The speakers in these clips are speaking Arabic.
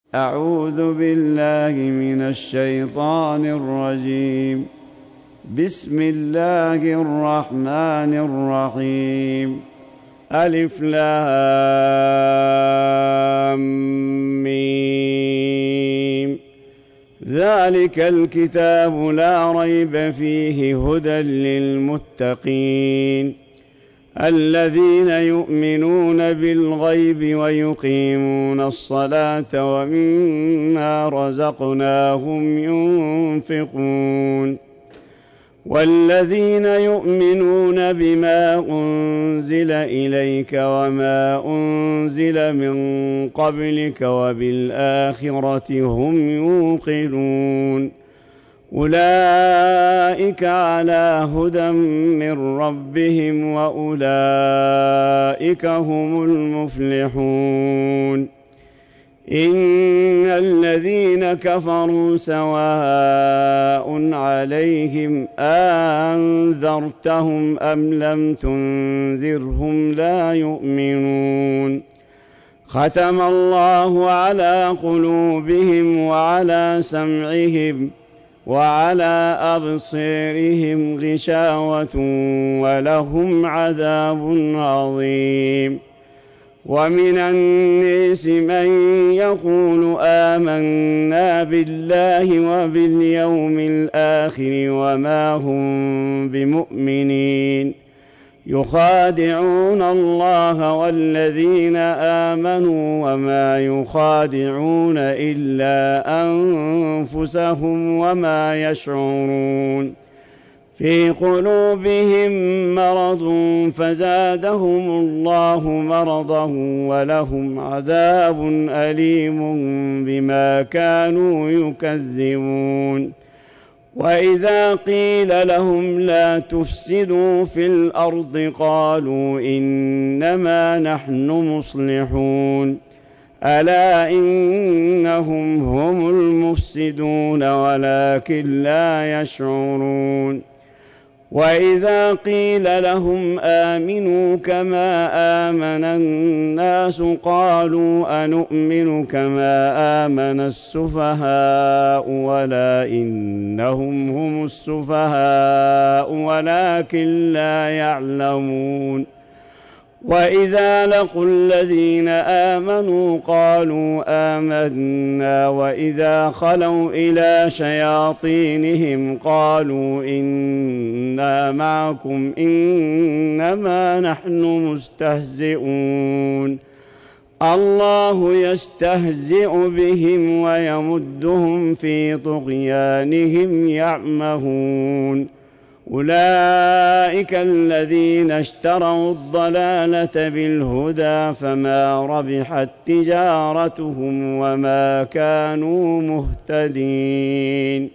أعوذ بالله من الشيطان الرجيم. بسم الله الرحمن الرحيم. ألف لام ميم. ذلك الكتاب لا ريب فيه هدى للمتقين الذين يؤمنون بالغيب ويقيمون الصلاة ومما رزقناهم ينفقون والذين يؤمنون بما أنزل إليك وما أنزل من قبلك وبالآخرة هم يوقنون أولئك على هدى من ربهم وأولئك هم المفلحون. إن الذين كفروا سواء عليهم أنذرتهم أم لم تنذرهم لا يؤمنون. ختم الله على قلوبهم وعلى سمعهم وعلى أبصارهم غشاوة ولهم عذاب عظيم. ومن الناس من يقول آمنا بالله وباليوم الآخر وما هم بمؤمنين يخادعون الله والذين آمنوا وما يخادعون إلا أنفسهم وما يشعرون. في قلوبهم مرض فزادهم الله مرضا ولهم عذاب أليم بما كانوا يكذبون. وإذا قيل لهم لا تفسدوا في الأرض قالوا إنما نحن مصلحون ألا إنهم هم المفسدون ولكن لا يشعرون. وإذا قيل لهم آمنوا كما آمن الناس قالوا أنؤمن كما آمن السفهاء ولا إنهم هم السفهاء ولكن لا يعلمون. وإذا لقوا الذين آمنوا قالوا آمنا وإذا خلوا إلى شياطينهم قالوا إنا معكم إنما نحن مستهزئون. الله يستهزئ بهم ويمدهم في طغيانهم يعمهون. أولئك الذين اشتروا الضلالة بالهدى فما ربحت تجارتهم وما كانوا مهتدين.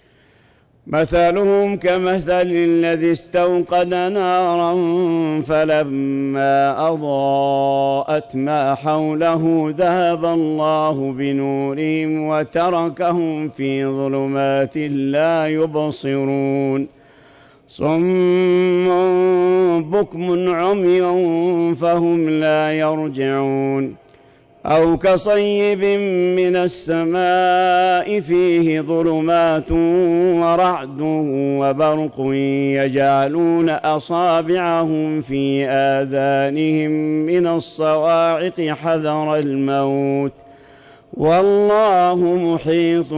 مثلهم كمثل الذي استوقد نارا فلما أضاءت ما حوله ذهب الله بنورهم وتركهم في ظلمات لا يبصرون. صم بكم عمي فهم لا يرجعون. أو كصيب من السماء فيه ظلمات ورعد وبرق يجعلون أصابعهم في آذانهم من الصواعق حذر الموت والله محيط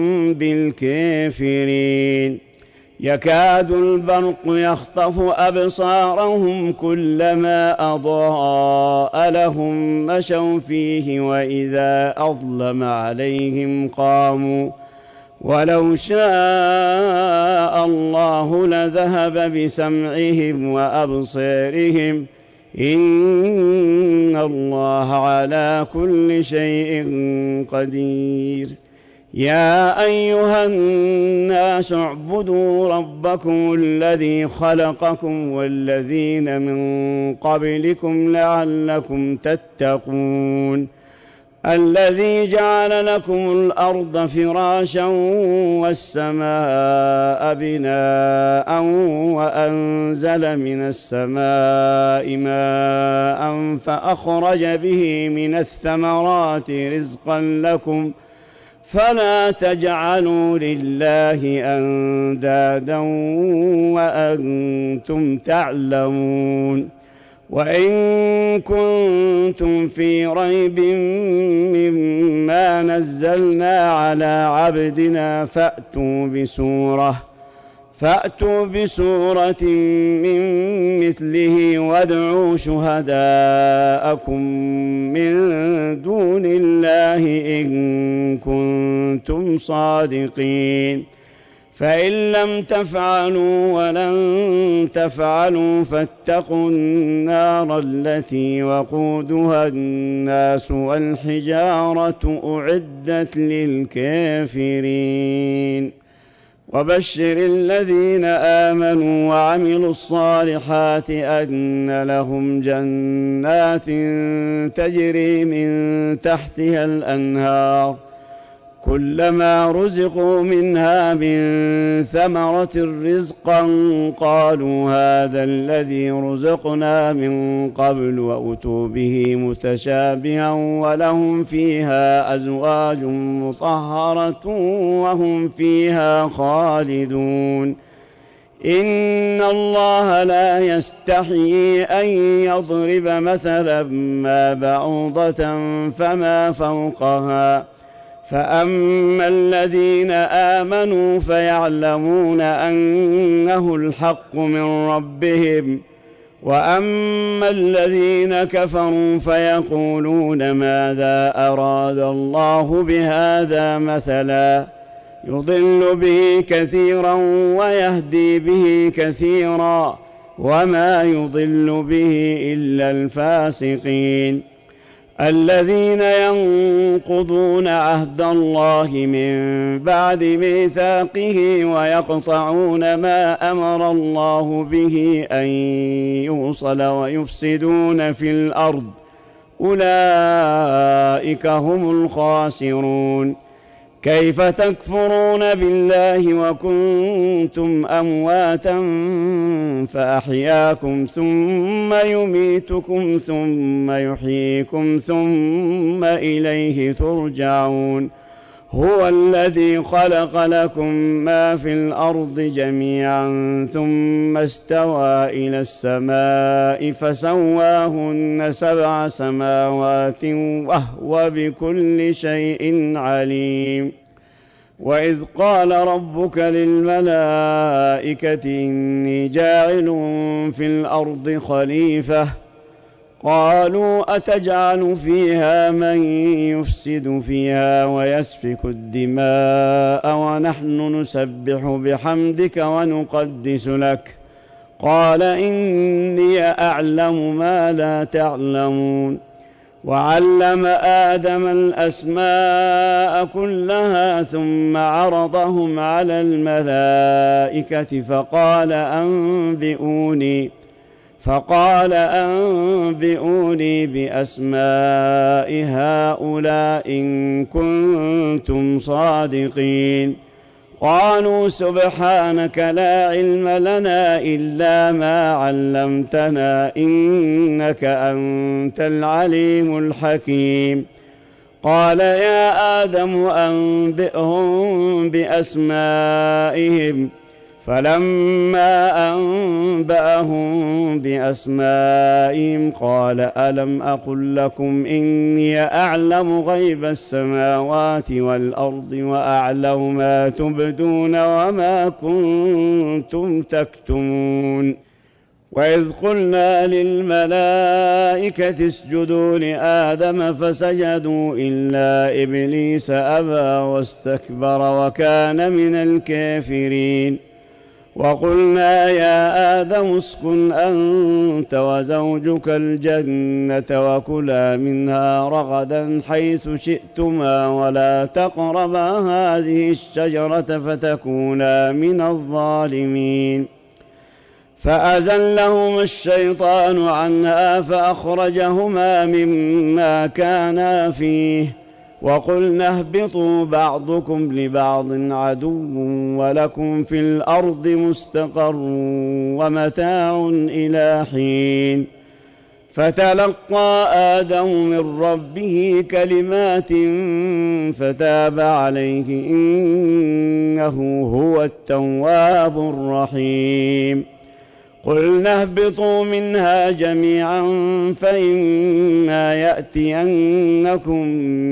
بالكافرين. يكاد البرق يخطف أبصارهم كلما أضاء لهم مشوا فيه وإذا أظلم عليهم قاموا ولو شاء الله لذهب بسمعهم وأبصارهم إن الله على كل شيء قدير. يا أيها الناس اعبدوا ربكم الذي خلقكم والذين من قبلكم لعلكم تتقون. الذي جعل لكم الأرض فراشا والسماء بناء وأنزل من السماء ماء فأخرج به من الثمرات رزقا لكم فلا تجعلوا لله أندادا وأنتم تعلمون. وإن كنتم في ريب مما نزلنا على عبدنا فأتوا بسورة من مثله وادعوا شهداءكم من دون الله إن كنتم صادقين. فإن لم تفعلوا ولن تفعلوا فاتقوا النار التي وقودها الناس والحجارة أعدت للكافرين. وبشر الذين آمنوا وعملوا الصالحات أن لهم جنات تجري من تحتها الأنهار كلما رزقوا منها من ثمرة رزقا قالوا هذا الذي رزقنا من قبل وأتوا به متشابها ولهم فيها أزواج مطهرة وهم فيها خالدون. إن الله لا يستحيي أن يضرب مثلا ما بعوضة فما فوقها فأما الذين آمنوا فيعلمون أنه الحق من ربهم وأما الذين كفروا فيقولون ماذا أراد الله بهذا مثلا يضل به كثيرا ويهدي به كثيرا وما يضل به إلا الفاسقين الذين ينقضون عهد الله من بعد ميثاقه ويقطعون ما أمر الله به أن يوصل ويفسدون في الأرض أولئك هم الخاسرون. كيف تكفرون بالله وكنتم أمواتا فأحياكم ثم يميتكم ثم يحييكم ثم إليه ترجعون. هو الذي خلق لكم ما في الأرض جميعا ثم استوى إلى السماء فسواهن 7 سماوات وهو بكل شيء عليم. وإذ قال ربك للملائكة إني جاعل في الأرض خليفة قالوا أتجعل فيها من يفسد فيها ويسفك الدماء ونحن نسبح بحمدك ونقدس لك قال إني أعلم ما لا تعلمون. وعلم آدم الأسماء كلها ثم عرضهم على الملائكة فقال أنبئوني بأسماء هؤلاء إن كنتم صادقين. قالوا سبحانك لا علم لنا إلا ما علمتنا إنك أنت العليم الحكيم. قال يا آدم أنبئهم بأسمائهم فلما أنبأهم بأسمائهم قال ألم أقل لكم إني أعلم غيب السماوات والأرض وأعلم ما تبدون وما كنتم تكتمون. وإذ قلنا للملائكة اسجدوا لآدم فسجدوا إلا إبليس أبى واستكبر وكان من الكافرين. وقلنا يا آدم اسكن أنت وزوجك الجنة وكلا منها رغدا حيث شئتما ولا تقربا هذه الشجرة فتكونا من الظالمين. فأزلهما الشيطان عنها فأخرجهما مما كانا فيه وقلنا اهبطوا بعضكم لبعض عدو ولكم في الأرض مستقر ومتاع إلى حين. فتلقى آدم من ربه كلمات فتاب عليه إنه هو التواب الرحيم. قلنا اهبطوا منها جميعا فإما يأتينكم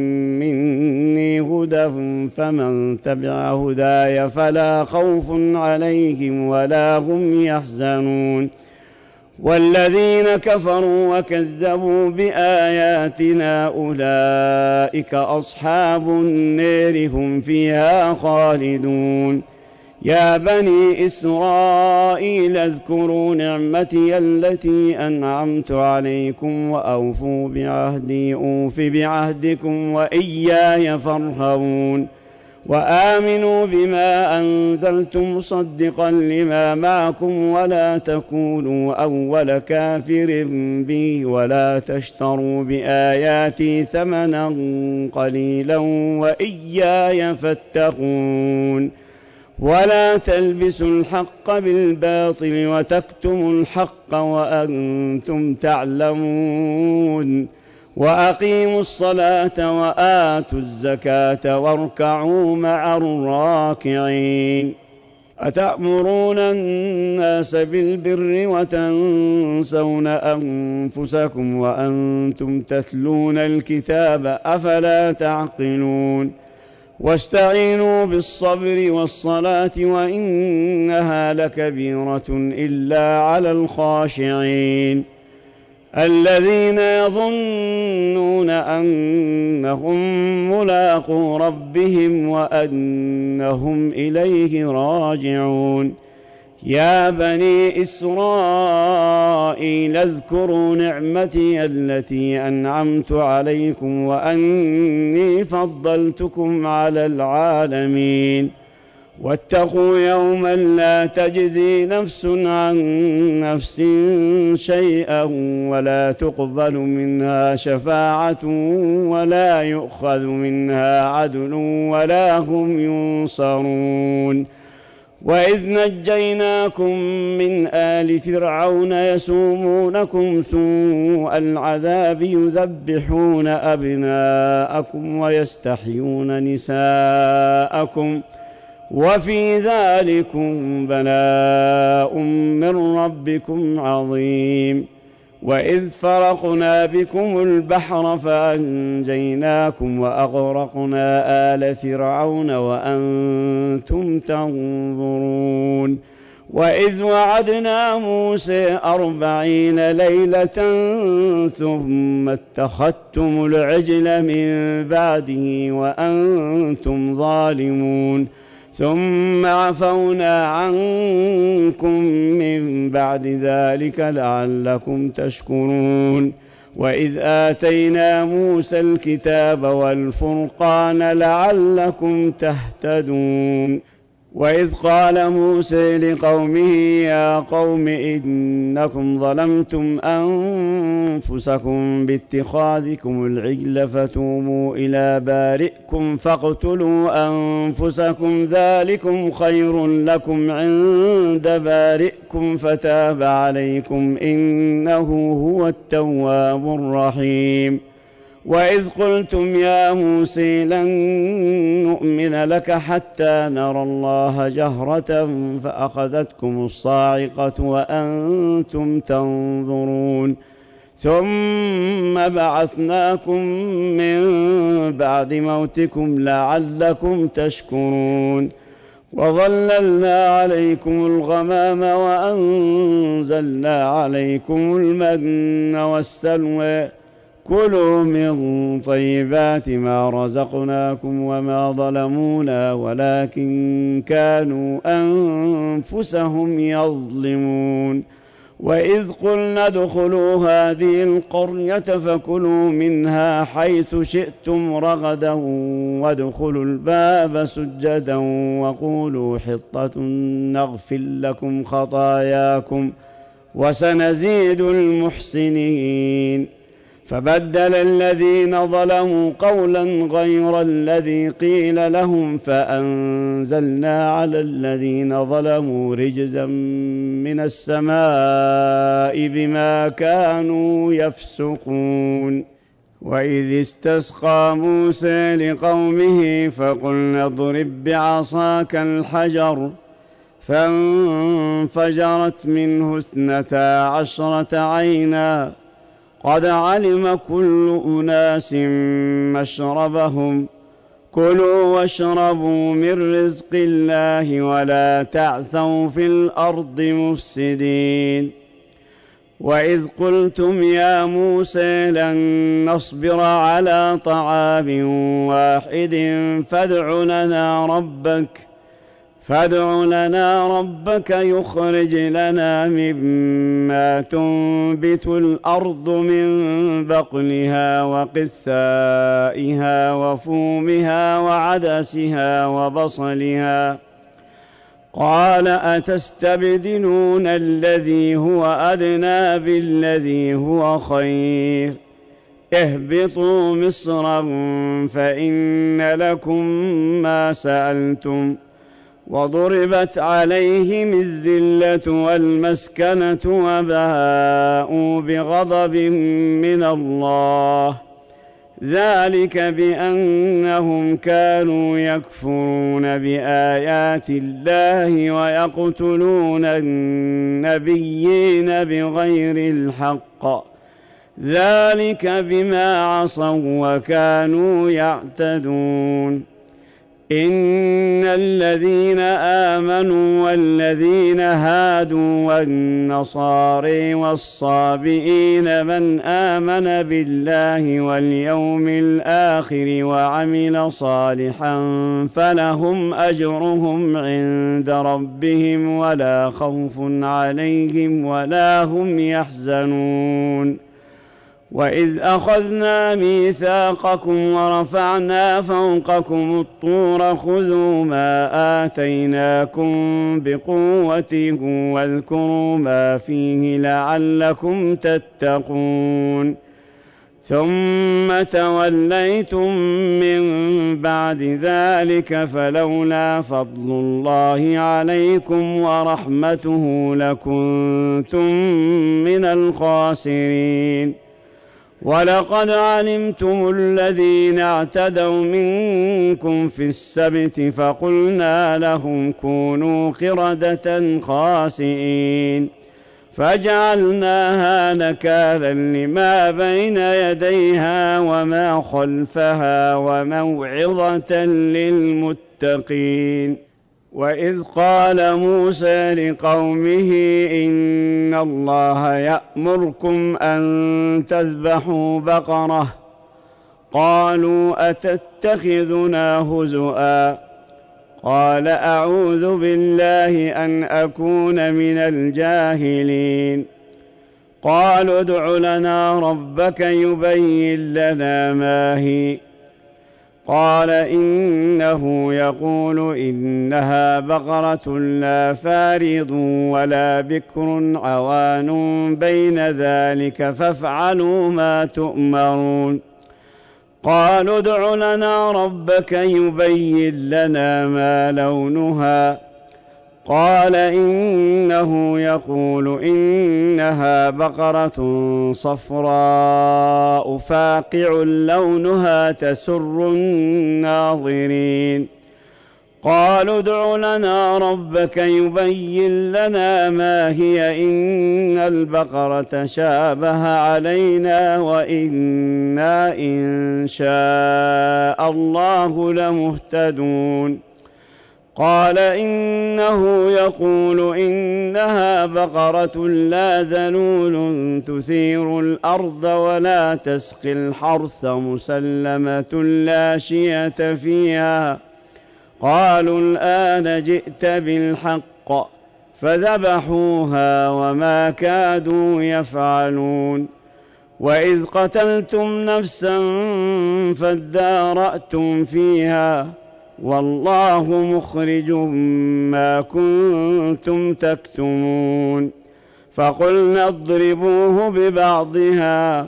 مني هدى فمن تبع هداي فلا خوف عليهم ولا هم يحزنون. والذين كفروا وكذبوا بآياتنا أولئك أصحاب النار هم فيها خالدون. يا بني إسرائيل اذكروا نعمتي التي أنعمت عليكم وأوفوا بعهدي أوف بعهدكم وإياي فارهبون. وآمنوا بما أنزلت مصدقا لما معكم ولا تكونوا أول كافر بي ولا تشتروا بآياتي ثمنا قليلا وإياي فاتقون. ولا تلبسوا الحق بالباطل وتكتموا الحق وأنتم تعلمون. وأقيموا الصلاة وآتوا الزكاة واركعوا مع الراكعين. أتأمرون الناس بالبر وتنسون أنفسكم وأنتم تتلون الكتاب أفلا تعقلون. واستعينوا بالصبر والصلاة وإنها لكبيرة إلا على الخاشعين الذين يظنون أنهم ملاقو ربهم وأنهم إليه راجعون. يا بني إسرائيل اذكروا نعمتي التي أنعمت عليكم وأني فضلتكم على العالمين. واتقوا يوما لا تجزي نفس عن نفس شيئا ولا تقبل منها شفاعة ولا يؤخذ منها عدل ولا هم ينصرون. وإذ نجيناكم من آل فرعون يسومونكم سوء العذاب يذبحون أبناءكم ويستحيون نساءكم وفي ذلكم بلاء من ربكم عظيم. وإذ فرقنا بكم البحر فأنجيناكم وأغرقنا آل فرعون وأنتم تنظرون. وإذ وعدنا موسى 40 ليلة ثم اتخذتم العجل من بعده وأنتم ظالمون ثم عفونا عنكم من بعد ذلك لعلكم تشكرون. وإذ آتينا موسى الكتاب والفرقان لعلكم تهتدون. وإذ قال موسى لقومه يا قوم إنكم ظلمتم أنفسكم باتخاذكم العجل فتوبوا إلى بارئكم فاقتلوا أنفسكم ذلكم خير لكم عند بارئكم فتاب عليكم إنه هو التواب الرحيم. وإذ قلتم يا موسى لن نؤمن لك حتى نرى الله جهرة فأخذتكم الصاعقة وأنتم تنظرون ثم بعثناكم من بعد موتكم لعلكم تشكرون. وظللنا عليكم الغمام وأنزلنا عليكم المن والسلوى كلوا من طيبات ما رزقناكم وما ظلمونا ولكن كانوا أنفسهم يظلمون. وإذ قلنا ادخلوا هذه القرية فكلوا منها حيث شئتم رغدا وادخلوا الباب سجدا وقولوا حطة نغفر لكم خطاياكم وسنزيد المحسنين. فبدل الذين ظلموا قولا غير الذي قيل لهم فأنزلنا على الذين ظلموا رجزا من السماء بما كانوا يفسقون. وإذ استسقى موسى لقومه فقلنا اضرب بعصاك الحجر فانفجرت منه 12 عينا قد علم كل أناس مشربهم كلوا واشربوا من رزق الله ولا تعثوا في الأرض مفسدين. وإذ قلتم يا موسى لن نصبر على طعام واحد فادع لنا ربك يخرج لنا مما تنبت الأرض من بقلها وقثائها وفومها وعدسها وبصلها قال أتستبدلون الذي هو أدنى بالذي هو خير اهبطوا مصرا فإن لكم ما سألتم وضربت عليهم الذلة والمسكنة وباءوا بغضب من الله ذلك بأنهم كانوا يكفرون بآيات الله ويقتلون النبيين بغير الحق ذلك بما عصوا وكانوا يعتدون. إن الذين آمنوا والذين هادوا والنصارى والصابئين من آمن بالله واليوم الآخر وعمل صالحا فلهم أجرهم عند ربهم ولا خوف عليهم ولا هم يحزنون. وإذ أخذنا ميثاقكم ورفعنا فوقكم الطور خذوا ما آتيناكم بقوة واذكروا ما فيه لعلكم تتقون ثم توليتم من بعد ذلك فلولا فضل الله عليكم ورحمته لكنتم من الخاسرين. ولقد علمتم الذين اعتدوا منكم في السبت فقلنا لهم كونوا قردة خاسئين فجعلناها نكالا لما بين يديها وما خلفها وموعظة للمتقين. وإذ قال موسى لقومه إن الله يأمركم أن تذبحوا بقرة قالوا أتتخذنا هزؤا قال أعوذ بالله أن أكون من الجاهلين. قالوا ادع لنا ربك يبين لنا ما هي قال إنه يقول إنها بقرة لا فارض ولا بكر عوان بين ذلك فافعلوا ما تؤمرون. قالوا ادع لنا ربك يبين لنا ما لونها قال إنه يقول إنها بقرة صفراء فاقع لونها تسر الناظرين. قالوا ادع لنا ربك يبين لنا ما هي إن البقرة شابه علينا وإنا إن شاء الله لمهتدون. قال إنه يقول إنها بقرة لا ذلول تثير الأرض ولا تسقي الحرث مسلمة لا شية فيها. قالوا الآن جئت بالحق فذبحوها وما كادوا يفعلون. وإذ قتلتم نفسا فادارأتم فيها والله مخرج ما كنتم تكتمون. فقلنا اضربوه ببعضها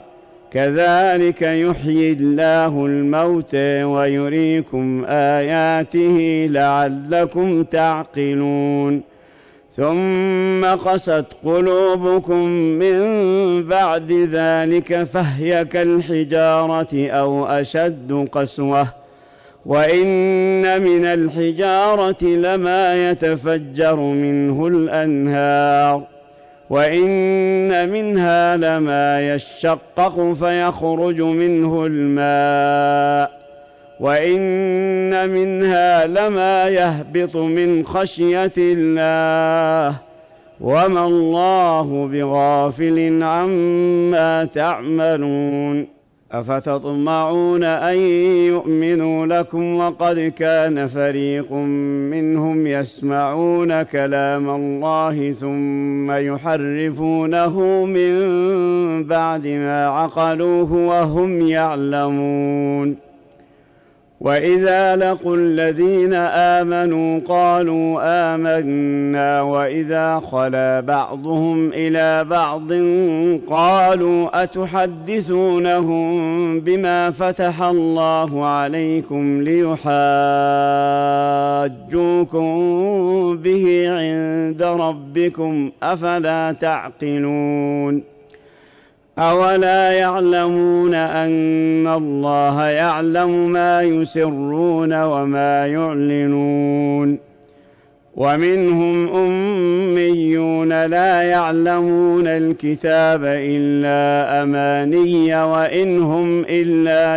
كذلك يحيي الله الموتى ويريكم آياته لعلكم تعقلون ثم قست قلوبكم من بعد ذلك فهي كالحجارة أو أشد قسوة وإن من الحجارة لما يتفجر منه الأنهار وإن منها لما يشقق فيخرج منه الماء وإن منها لما يهبط من خشية الله وما الله بغافل عما تعملون أفتطمعون أن يؤمنوا لكم وقد كان فريق منهم يسمعون كلام الله ثم يحرفونه من بعد ما عقلوه وهم يعلمون وإذا لقوا الذين آمنوا قالوا آمنا وإذا خلا بعضهم إلى بعض قالوا أتحدثونهم بما فتح الله عليكم ليحاجوكم به عند ربكم أفلا تعقلون أولا يعلمون أن الله يعلم ما يسرون وما يعلنون ومنهم أميون لا يعلمون الكتاب إلا أماني وإن هم إلا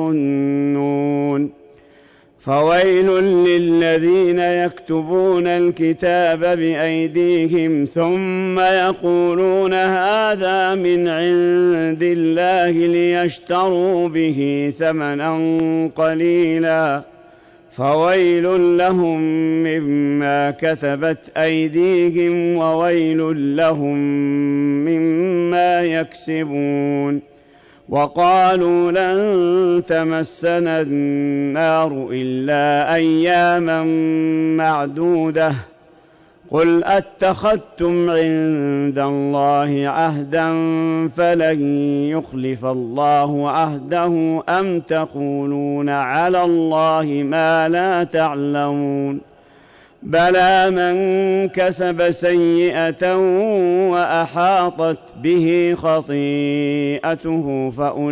يظنون فويل للذين يكتبون الكتاب بأيديهم ثم يقولون هذا من عند الله ليشتروا به ثمنا قليلا فويل لهم مما كتبت أيديهم وويل لهم مما يكسبون وقالوا لن تمسنا النار إلا أياما معدودة قل أتخذتم عند الله عهدا فلن يخلف الله عهده أم تقولون على الله ما لا تعلمون بلى من كسب سيئة وأحاطت به خطيئته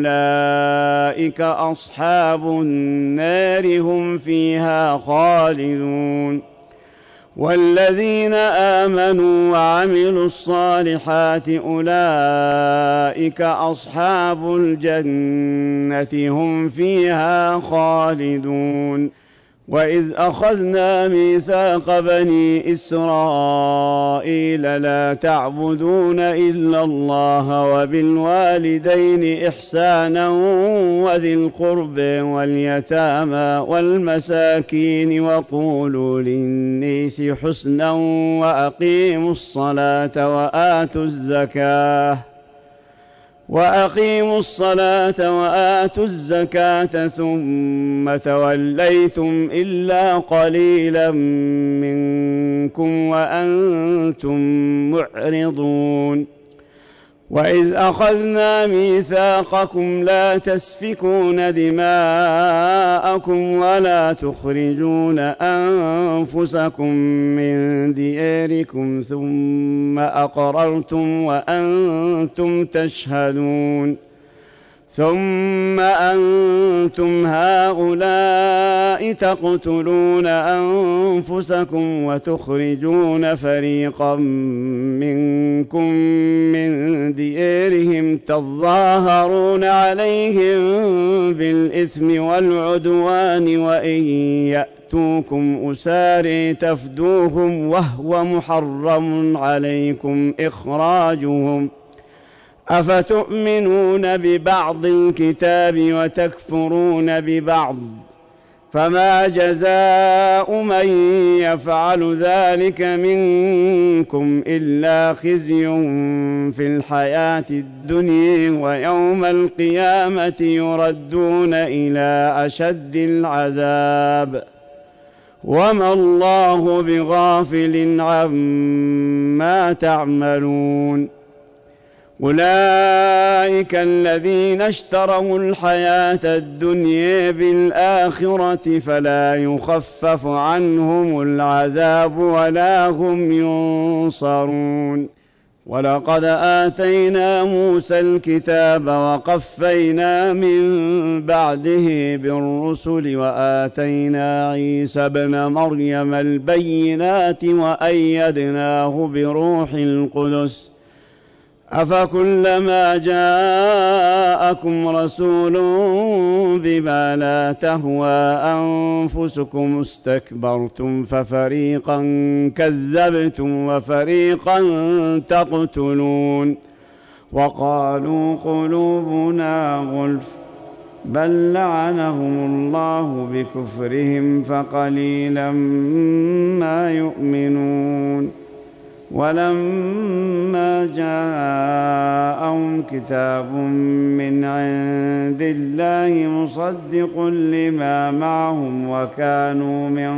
فأولئك أصحاب النار هم فيها خالدون والذين آمنوا وعملوا الصالحات أولئك أصحاب الجنة هم فيها خالدون وإذ أخذنا ميثاق بني إسرائيل لا تعبدون إلا الله وبالوالدين إحسانا وذي القرب واليتامى والمساكين وقولوا للناس حسنا وأقيموا الصلاة وآتوا الزكاة ثم توليتم إلا قليلا منكم وأنتم معرضون وإذ أخذنا ميثاقكم لا تسفكون دماءكم ولا تخرجون أنفسكم من دياركم ثم أقررتم وأنتم تشهدون ثم أنتم هؤلاء تقتلون أنفسكم وتخرجون فريقا منكم من ديارهم تظاهرون عليهم بالإثم والعدوان وإن يأتوكم أساري تفدوهم وهو محرم عليكم إخراجهم أفتؤمنون ببعض الكتاب وتكفرون ببعض فما جزاء من يفعل ذلك منكم إلا خزي في الحياة الدنيا ويوم القيامة يردون إلى أشد العذاب وما الله بغافل عما تعملون أولئك الذين اشتروا الحياة الدنيا بالآخرة فلا يخفف عنهم العذاب ولا هم ينصرون. ولقد آتينا موسى الكتاب وقفينا من بعده بالرسل وآتينا عيسى ابن مريم البينات وأيدناه بروح القدس أفكلما جاءكم رسول بما لا تهوى أنفسكم استكبرتم ففريقا كذبتم وفريقا تقتلون وقالوا قلوبنا غلف بل لعنهم الله بكفرهم فقليلا ما يؤمنون. ولما جاءهم كتاب من عند الله مصدق لما معهم وكانوا من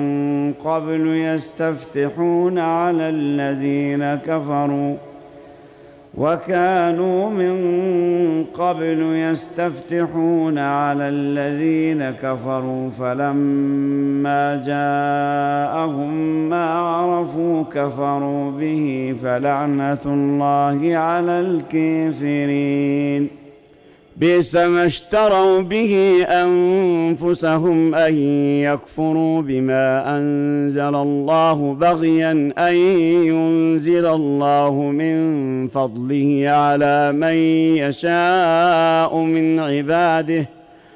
قبل يستفتحون على الذين كفروا فلما جاءهم ما عرفوا كفروا به فلعنة الله على الكافرين. بئس ما اشتروا به أنفسهم أن يكفروا بما أنزل الله بغيا أن ينزل الله من فضله على من يشاء من عباده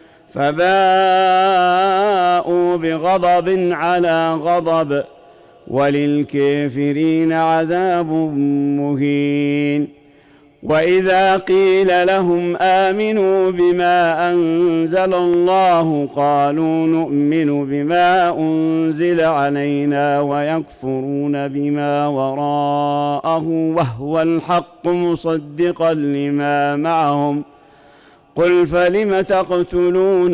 فباءوا بغضب على غضب وللكافرين عذاب مهين. وإذا قيل لهم آمنوا بما أنزل الله قالوا نؤمن بما أنزل علينا ويكفرون بما وراءه وهو الحق مصدقا لما معهم قل فلم تقتلون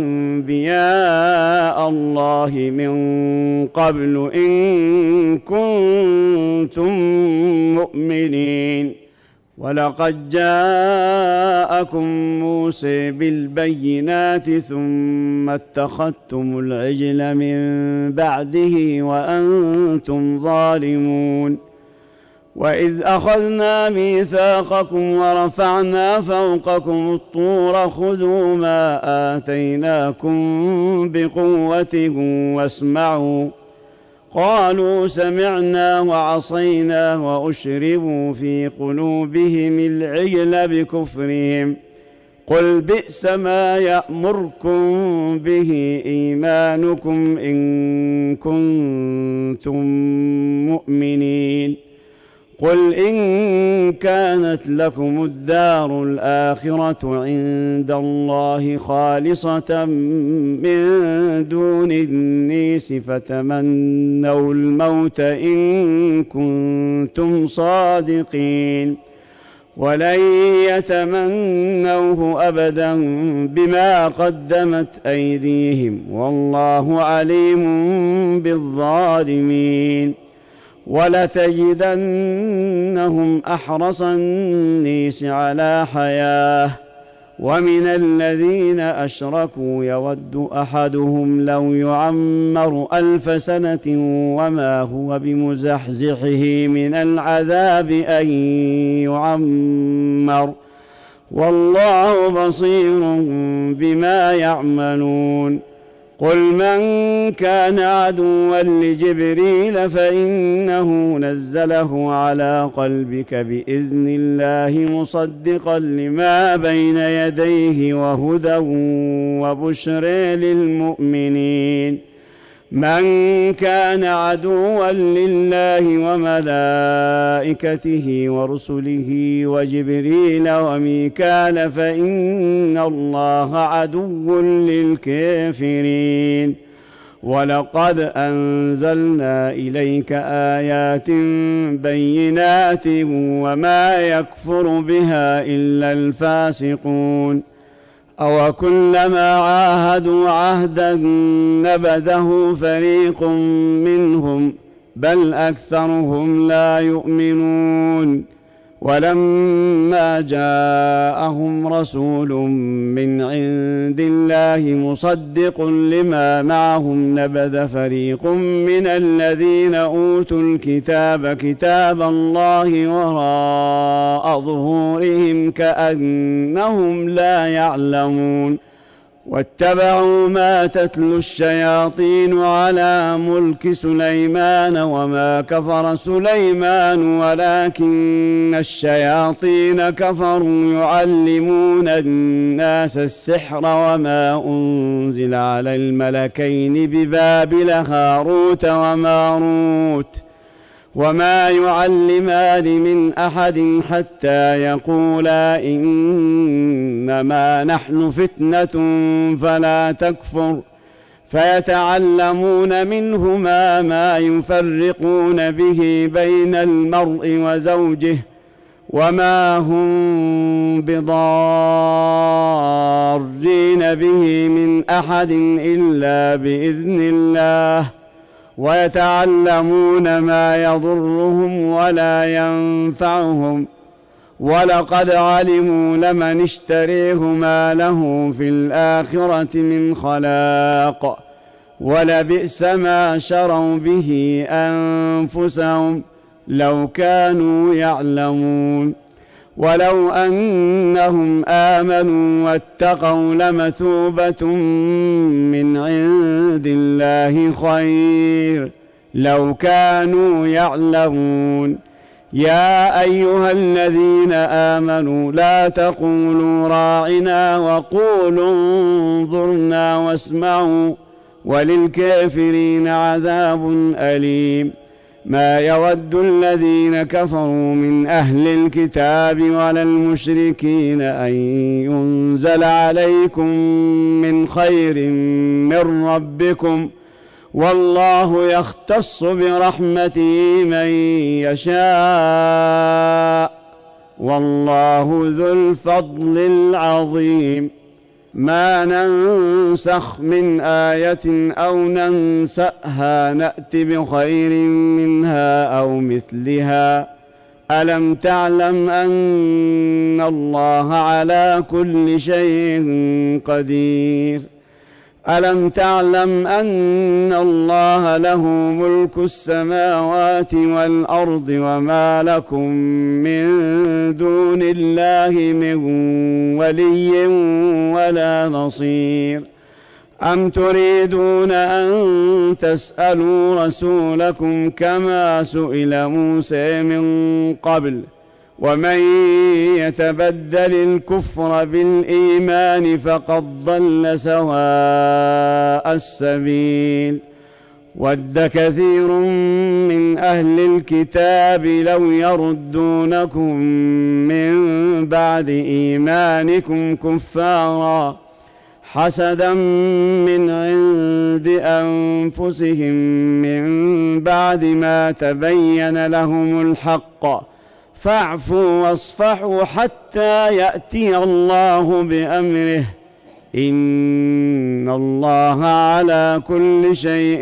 أنبياء الله من قبل إن كنتم مؤمنين. ولقد جاءكم موسى بالبينات ثم اتخذتم العجل من بعده وأنتم ظالمون. وإذ أخذنا ميثاقكم ورفعنا فوقكم الطور خذوا ما آتيناكم بقوة واسمعوا قالوا سمعنا وعصينا وأشربوا في قلوبهم العجل بكفرهم قل بئس ما يأمركم به إيمانكم إن كنتم مؤمنين. قل إن كانت لكم الدار الآخرة عند الله خالصة من دون الناس فتمنوا الموت إن كنتم صادقين ولن يتمنوه أبدا بما قدمت أيديهم والله عليم بالظالمين. ولتجدنهم أحرص الناس على حياة ومن الذين أشركوا يود أحدهم لو يعمر 1000 سنة وما هو بمزحزحه من العذاب أن يعمر والله بصير بما يعملون. قل من كان عدوا لجبريل فإنه نزله على قلبك بإذن الله مصدقا لما بين يديه وهدى وبشرى للمؤمنين. من كان عدوا لله وملائكته ورسله وجبريل وميكال فإن الله عدو للكافرين. ولقد أنزلنا إليك آيات بينات وما يكفر بها إلا الفاسقون. أوكلما عاهدوا عهدا نبذه فريق منهم بل أكثرهم لا يؤمنون. ولما جاءهم رسول من عند الله مصدق لما معهم نبذ فريق من الذين أوتوا الكتاب كتاب الله وراء ظهورهم كأنهم لا يعلمون واتبعوا ما تتلو الشياطين على ملك سليمان وما كفر سليمان ولكن الشياطين كفروا يعلمون الناس السحر وما أنزل على الملكين ببابل هاروت وماروت وما يعلمان من أحد حتى يقولا إنما نحن فتنة فلا تكفر فيتعلمون منهما ما يفرقون به بين المرء وزوجه وما هم بضارين به من أحد إلا بإذن الله ويتعلمون ما يضرهم ولا ينفعهم ولقد علموا لمن اشتريه ما له في الآخرة من خلاق ولبئس ما شروا به أنفسهم لو كانوا يعلمون ولو أنهم آمنوا واتقوا لمثوبة من عند الله خير لو كانوا يعلمون يا أيها الذين آمنوا لا تقولوا راعنا وقولوا انظرنا واسمعوا وللكافرين عذاب أليم ما يود الذين كفروا من أهل الكتاب ولا المشركين أن ينزل عليكم من خير من ربكم والله يختص برحمته من يشاء والله ذو الفضل العظيم ما ننسخ من آية أو ننسأها نأت بخير منها أو مثلها ألم تعلم أن الله على كل شيء قدير ألم تعلم أن الله له ملك السماوات والأرض وما لكم من دون الله من ولي ولا نصير أم تريدون أن تسألوا رسولكم كما سئل موسى من قبل ومن يتبدل الكفر بالإيمان فقد ضل سواء السبيل ود كثير من أهل الكتاب لو يردونكم من بعد إيمانكم كفارا حسدا من عند أنفسهم من بعد ما تبين لهم الحق فاعفوا واصفحوا حتى يأتي الله بأمره إن الله على كل شيء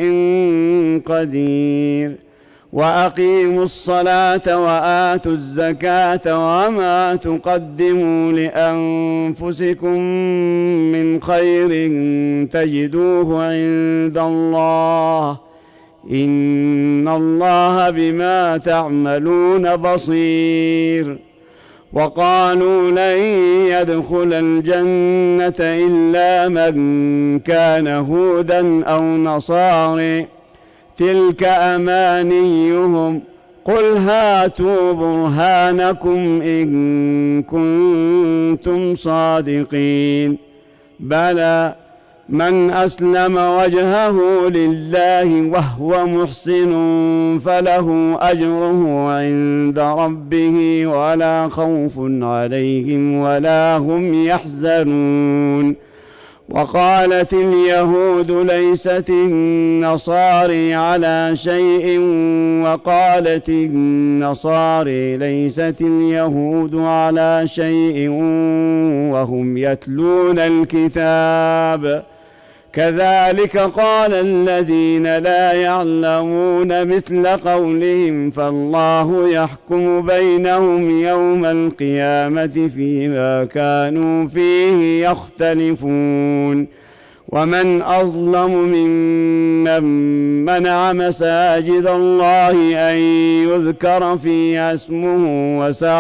قدير وأقيموا الصلاة وآتوا الزكاة وما تقدموا لأنفسكم من خير تجدوه عند الله إن الله بما تعملون بصير وقالوا لن يدخل الجنة إلا من كان هودا أو نصارى تلك أمانيهم قل هاتوا برهانكم إن كنتم صادقين بلى من أسلم وجهه لله وهو محسن فله أجره عند ربه ولا خوف عليهم ولا هم يحزنون وقالت اليهود ليست النصارى على شيء وقالت النصارى ليست اليهود على شيء وهم يتلون الكتاب كذلك قال الذين لا يعلمون مثل قولهم فالله يحكم بينهم يوم القيامة فيما كانوا فيه يختلفون ومن أظلم ممن منع مساجد الله أن يذكر فيها اسمه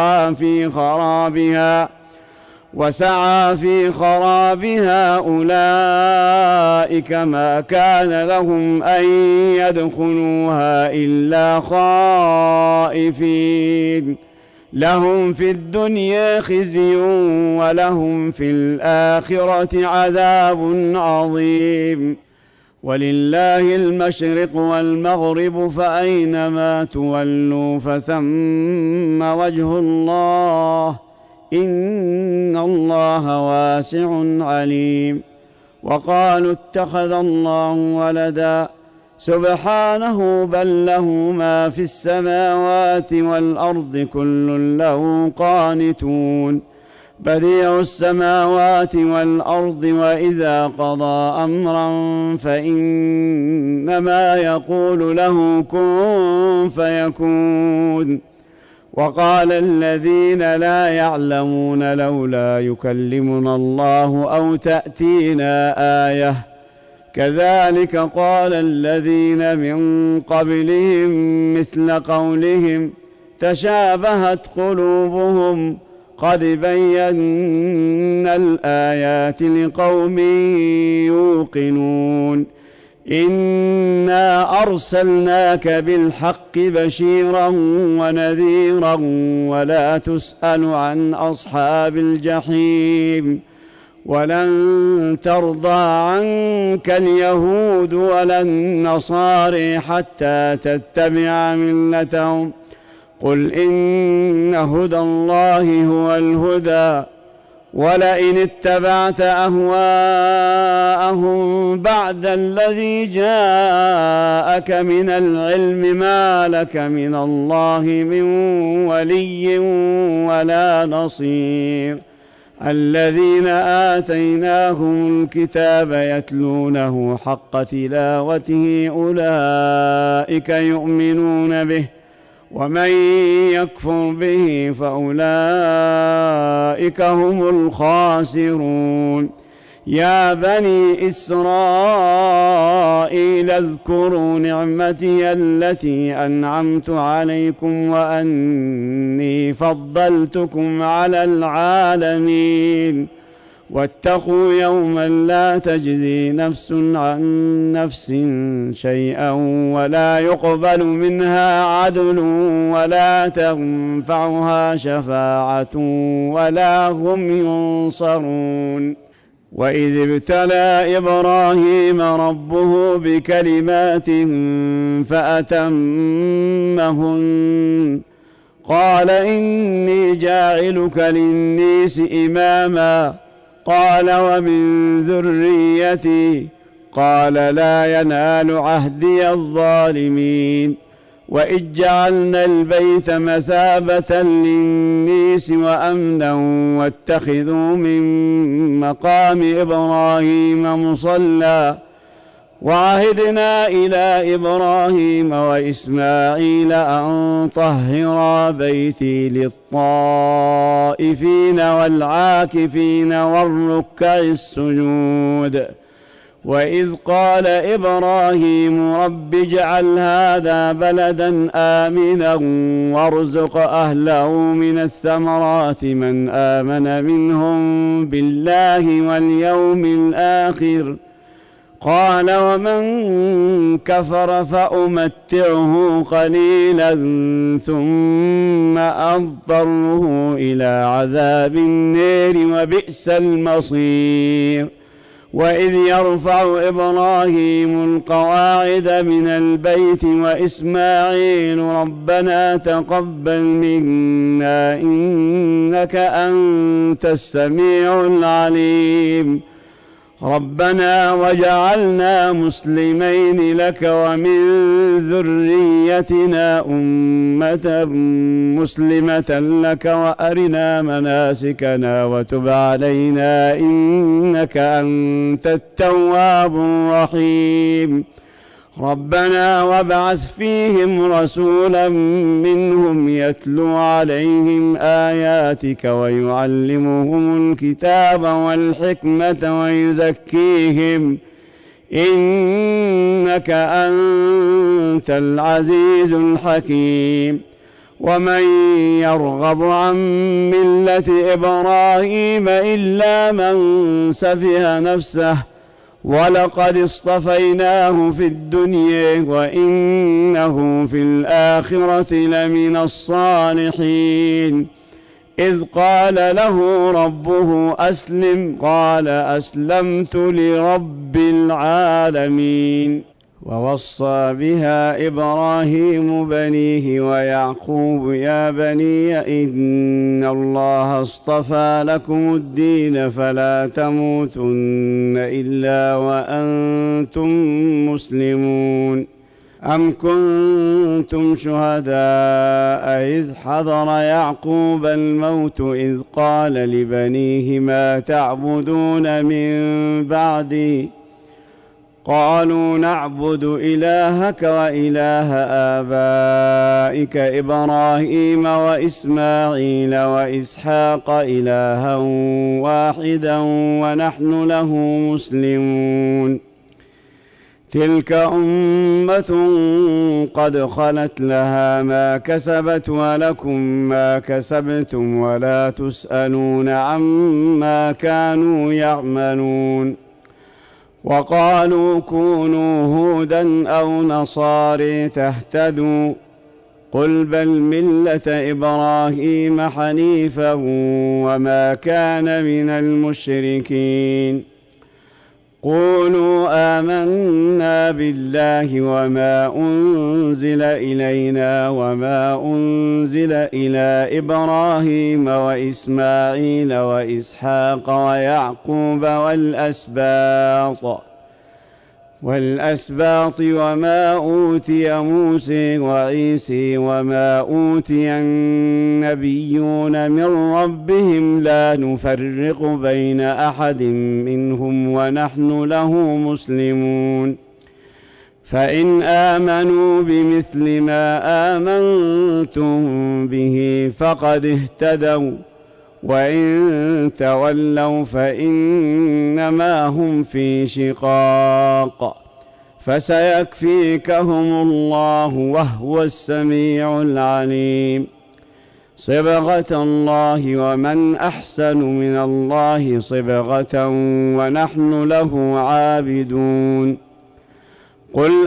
وسعى في خرابها أولئك ما كان لهم أن يدخلوها إلا خائفين لهم في الدنيا خزي ولهم في الآخرة عذاب عظيم ولله المشرق والمغرب فأينما تولوا فثم وجه الله إن الله واسع عليم وقالوا اتخذ الله ولدا سبحانه بل له ما في السماوات والأرض كل له قانتون بديع السماوات والأرض وإذا قضى أمرا فإنما يقول له كن فيكون وقال الذين لا يعلمون لولا يكلمنا الله أو تأتينا آية كذلك قال الذين من قبلهم مثل قولهم تشابهت قلوبهم قد بينا الآيات لقوم يوقنون إنا أرسلناك بالحق بشيرا ونذيرا ولا تسأل عن أصحاب الجحيم ولن ترضى عنك اليهود ولا النصارى حتى تتبع ملتهم قل إن هدى الله هو الهدى ولئن اتبعت أهواءهم بعد الذي جاءك من العلم ما لك من الله من ولي ولا نصير الذين آتيناهم الكتاب يتلونه حق تلاوته أولئك يؤمنون به ومن يكفر به فأولئك هم الخاسرون يا بني إسرائيل اذكروا نعمتي التي أنعمت عليكم وأني فضلتكم على العالمين واتقوا يوما لا تجزي نفس عن نفس شيئا ولا يقبل منها عدل ولا تنفعها شفاعة ولا هم ينصرون وإذ ابتلى إبراهيم ربه بكلمات فأتمهن قال إني جاعلك للناس إماما قال ومن ذريتي قال لا ينال عهدي الظالمين وإذ جعلنا البيت مثابة للناس وأمنا واتخذوا من مقام إبراهيم مصلى وعهدنا إلى إبراهيم وإسماعيل أن طهرا بيتي للطائفين والعاكفين والركع السجود وإذ قال إبراهيم رب اجعل هذا بلدا آمنا وارزق أهله من الثمرات من آمن منهم بالله واليوم الآخر قال ومن كفر فأمتعه قليلا ثم أضطره إلى عذاب النار وبئس المصير وإذ يرفع إبراهيم القواعد من البيت وإسماعيل ربنا تقبل منا إنك أنت السميع العليم ربنا وجعلنا مسلمين لك ومن ذريتنا أمة مسلمة لك وأرنا مناسكنا وتب علينا إنك أنت التواب الرحيم ربنا وابعث فيهم رسولا منهم يتلو عليهم آياتك ويعلمهم الكتاب والحكمة ويزكيهم إنك أنت العزيز الحكيم ومن يرغب عن ملة إبراهيم إلا من سفه نفسه ولقد اصطفيناه في الدنيا وإنه في الآخرة لمن الصالحين إذ قال له ربه أسلم قال أسلمت لرب العالمين ووصى بها إبراهيم بنيه ويعقوب يا بني إن الله اصطفى لكم الدين فلا تموتن إلا وأنتم مسلمون أم كنتم شهداء إذ حضر يعقوب الموت إذ قال لبنيه ما تعبدون من بعدي قالوا نعبد إلهك وإله آبائك إبراهيم وإسماعيل وإسحاق إلها واحدا ونحن له مسلمون تلك أمة قد خلت لها ما كسبت ولكم ما كسبتم ولا تسألون عما كانوا يعملون وقالوا كونوا هودا أو نصاري تهتدوا قل بل ملة إبراهيم حنيفا وما كان من المشركين قولوا آمنا بالله وما أنزل إلينا وما أنزل إلى إبراهيم وإسماعيل وإسحاق ويعقوب والأسباط وما أوتي موسى وعيسى وما أوتي النبيون من ربهم لا نفرق بين أحد منهم ونحن له مسلمون فإن آمنوا بمثل ما آمنتم به فقد اهتدوا وإن تولوا فإنما هم في شقاق فسيكفيكهم الله وهو السميع العليم صبغة الله ومن أحسن من الله صبغة ونحن له عابدون قل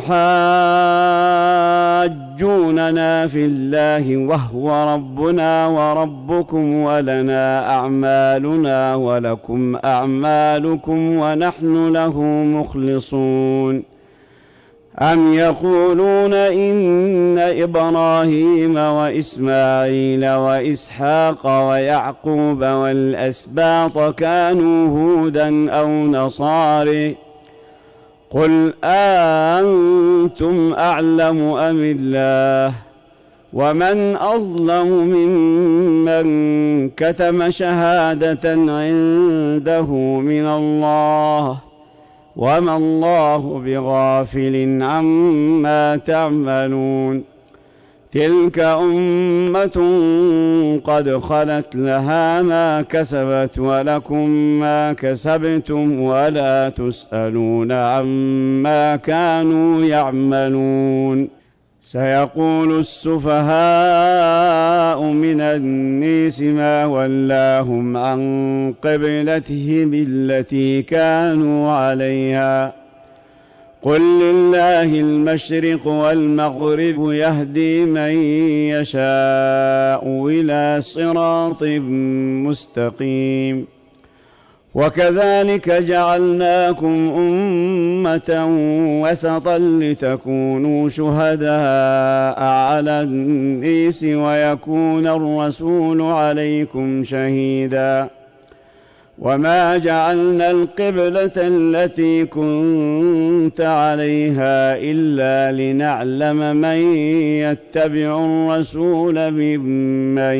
أتحاجوننا في الله وهو ربنا وربكم ولنا أعمالنا ولكم أعمالكم ونحن له مخلصون أم يقولون إن إبراهيم وإسماعيل وإسحاق ويعقوب والأسباط كانوا هودا أو نصاري قل أنتم أعلم أم الله ومن أظلم ممن كتم شهادة عنده من الله وما الله بغافل عما تعملون تلك أمة قد خلت لها ما كسبت ولكم ما كسبتم ولا تسألون عما كانوا يعملون سيقول السفهاء من الناس ما ولاهم عن قبلتهم التي كانوا عليها قل لله المشرق والمغرب يهدي من يشاء إلى صراط مستقيم وكذلك جعلناكم أمة وسطا لتكونوا شهداء على الناس ويكون الرسول عليكم شهيدا وما جعلنا القبلة التي كنت عليها إلا لنعلم من يتبع الرسول ممن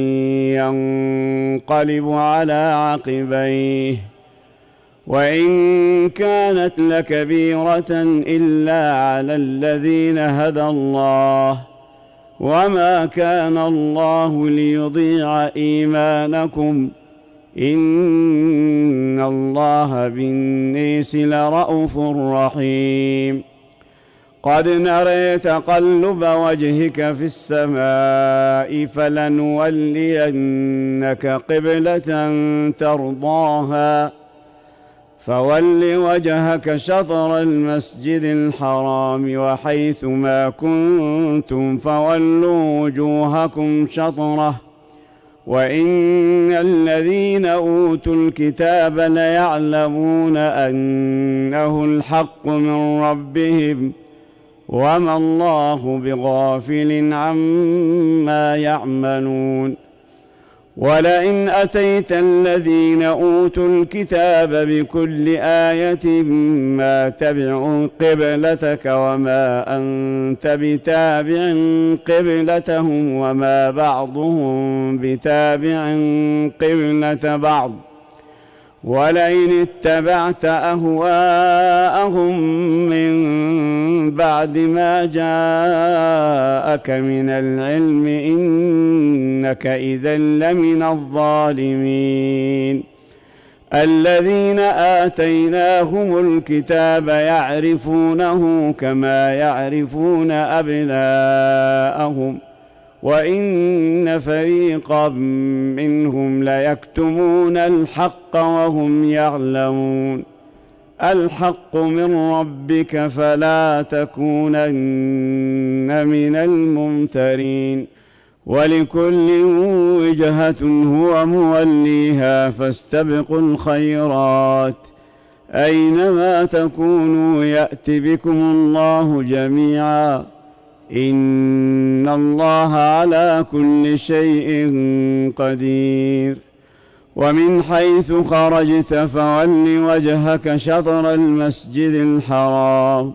ينقلب على عقبيه وإن كانت لكبيرة إلا على الذين هدى الله وما كان الله ليضيع إيمانكم إن الله بالناس لرءوف رحيم قد نرى تقلب وجهك في السماء فلنولينك قبلة ترضاها فول وجهك شطر المسجد الحرام وحيث ما كنتم فولوا وجوهكم شطره وإن الذين أوتوا الكتاب ليعلمون أنه الحق من ربهم وما الله بغافل عما يعملون ولئن أتيت الذين أوتوا الكتاب بكل آية ما تبعوا قبلتك وما أنت بتابع قبلتهم وما بعضهم بتابع قبلة بعض ولئن اتبعت أهواءهم من بعد ما جاءك من العلم إنك إذا لمن الظالمين الذين آتيناهم الكتاب يعرفونه كما يعرفون أبناءهم وإن فريقا منهم ليكتمون الحق وهم يعلمون الحق من ربك فلا تكونن من الممترين ولكل وجهة هو موليها فاستبقوا الخيرات أينما تكونوا يأت بكم الله جميعا إن الله على كل شيء قدير ومن حيث خرجت فول وجهك شطر المسجد الحرام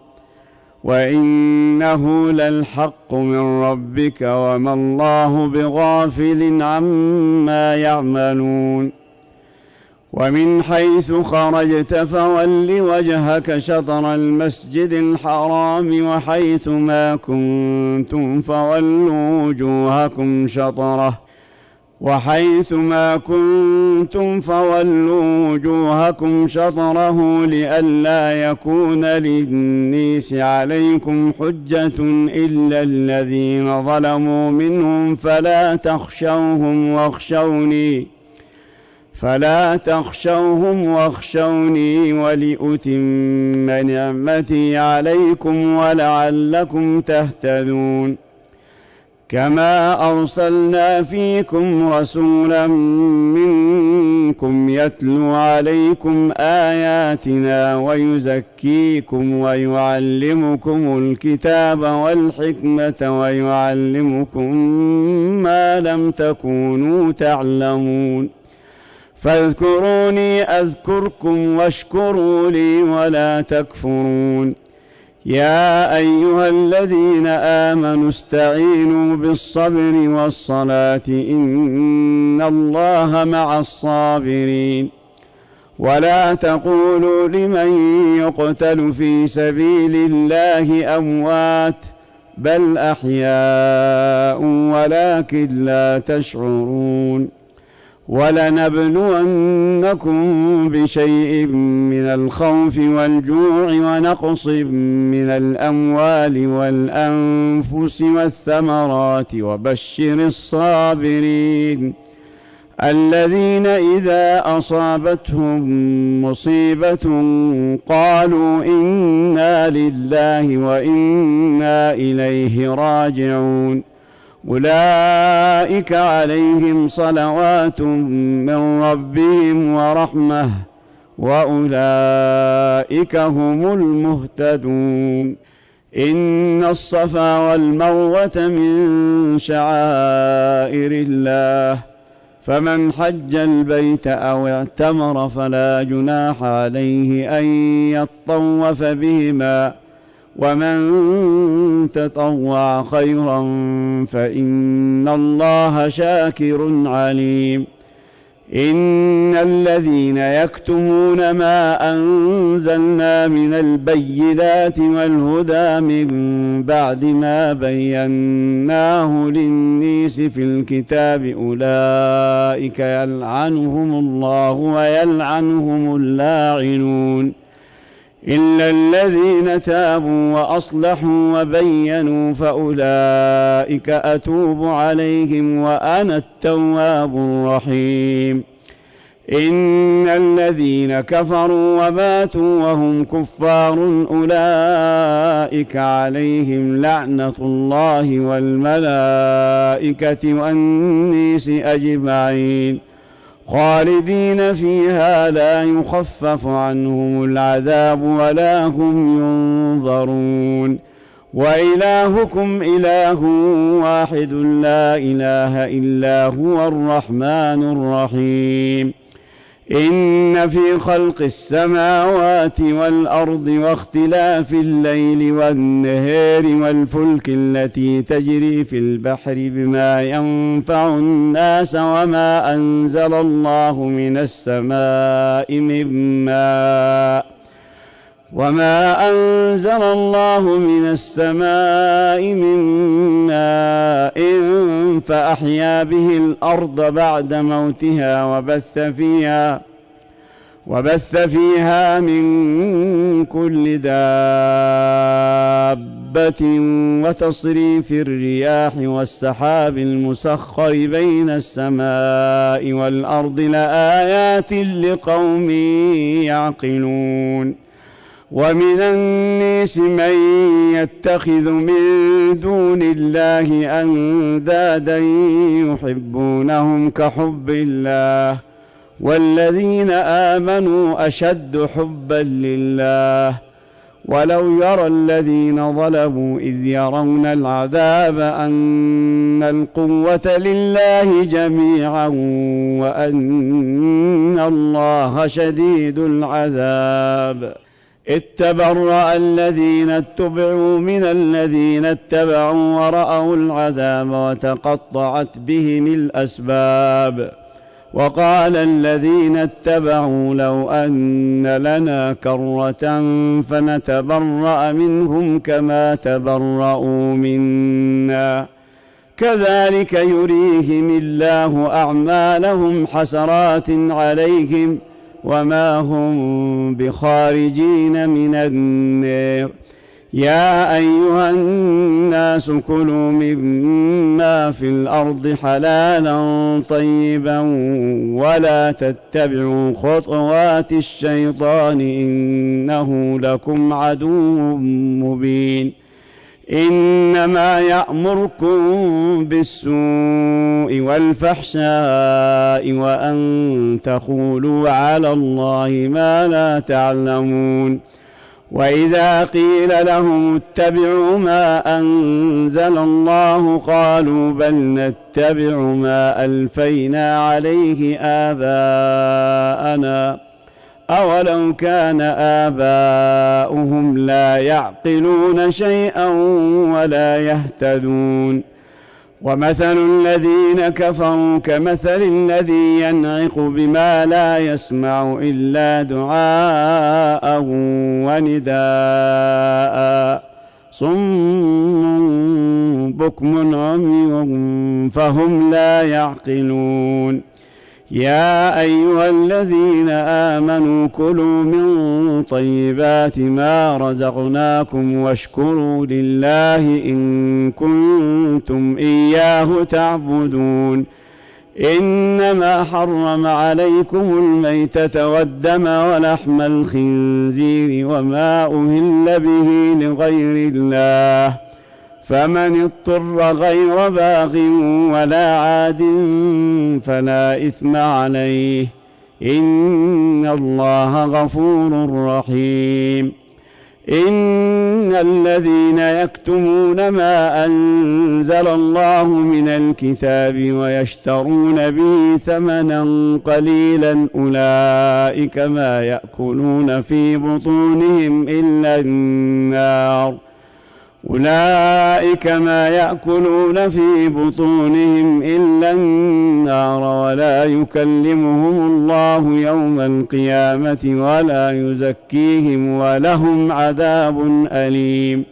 وإنه للحق من ربك وما الله بغافل عما يعملون ومن حيث خرجت فول وجهك شطر المسجد الحرام وحيث ما كنتم فولوا وجوهكم شطره لئلا يكون للناس عليكم حجة إلا الذين ظلموا منهم فلا تخشوهم واخشوني ولأتم نعمتي عليكم ولعلكم تهتدون كما أرسلنا فيكم رسولا منكم يتلو عليكم آياتنا ويزكيكم ويعلمكم الكتاب والحكمة ويعلمكم ما لم تكونوا تعلمون فاذكروني أذكركم واشكروا لي ولا تكفرون يا أيها الذين آمنوا استعينوا بالصبر والصلاة إن الله مع الصابرين ولا تقولوا لمن يقتل في سبيل الله أموات بل أحياء ولكن لا تشعرون ولنبلونكم بشيء من الخوف والجوع ونقص من الأموال والأنفس والثمرات وبشر الصابرين الذين إذا أصابتهم مصيبة قالوا إنا لله وإنا إليه راجعون أولئك عليهم صلوات من ربهم ورحمة وأولئك هم المهتدون إن الصفا والمروة من شعائر الله فمن حج البيت أو اعتمر فلا جناح عليه أن يطوف بهما، ومن تطوع خيرا فإن الله شاكر عليم. إن الذين يكتمون ما أنزلنا من البينات والهدى من بعد ما بيناه للناس في الكتاب أولئك يلعنهم الله ويلعنهم اللاعنون، إلا الذين تابوا وأصلحوا وبينوا فأولئك أتوب عليهم وأنا التواب الرحيم. إن الذين كفروا وماتوا وهم كفار أولئك عليهم لعنة الله والملائكة والناس أجمعين خالدين فيها لا يخفف عنهم العذاب ولا هم ينظرون. وإلهكم إله واحد لا إله إلا هو الرحمن الرحيم. إن في خلق السماوات والأرض واختلاف الليل والنهار والفلك التي تجري في البحر بما ينفع الناس وما أنزل الله من السماء من ماء فأحيا به الأرض بعد موتها وبث فيها من كل دابة وتصريف الرياح والسحاب المسخر بين السماء والأرض لآيات لقوم يعقلون. ومن الناس من يتخذ من دون الله أندادا يحبونهم كحب الله والذين آمنوا أشد حبا لله. ولو يرى الذين ظلموا إذ يرون العذاب أن القوة لله جميعا وأن الله شديد العذاب. إذ تبرأ الذين اتبعوا من الذين اتبعوا ورأوا العذاب وتقطعت بهم الأسباب. وقال الذين اتبعوا لو أن لنا كرة فنتبرأ منهم كما تبرأوا منا كذلك يريهم الله أعمالهم حسرات عليهم وما هم بخارجين من النار. يا أيها الناس كلوا مما في الأرض حلالا طيبا ولا تتبعوا خطوات الشيطان إنه لكم عدو مبين. إنما يأمركم بالسوء والفحشاء وأن تقولوا على الله ما لا تعلمون. وإذا قيل لهم اتبعوا ما أنزل الله قالوا بل نتبع ما ألفينا عليه آباءنا أولو كان آباؤهم لا يعقلون شيئا ولا يهتدون. ومثل الذين كفروا كمثل الذي ينعق بما لا يسمع إلا دعاء ونداء صم بكم عمي فهم لا يعقلون. يا أيها الذين آمنوا كلوا من طيبات ما رزقناكم واشكروا لله إن كنتم إياه تعبدون. إنما حرم عليكم الميتة والدم ولحم الخنزير وما أهل به لغير الله فمن اضطر غير باغ ولا عاد فلا إثم عليه إن الله غفور رحيم. إن الذين يكتمون ما أنزل الله من الكتاب ويشترون به ثمنا قليلا أولئك ما يأكلون في بطونهم إلا النار ولا يكلمهم الله يوم القيامة ولا يزكيهم ولهم عذاب أليم.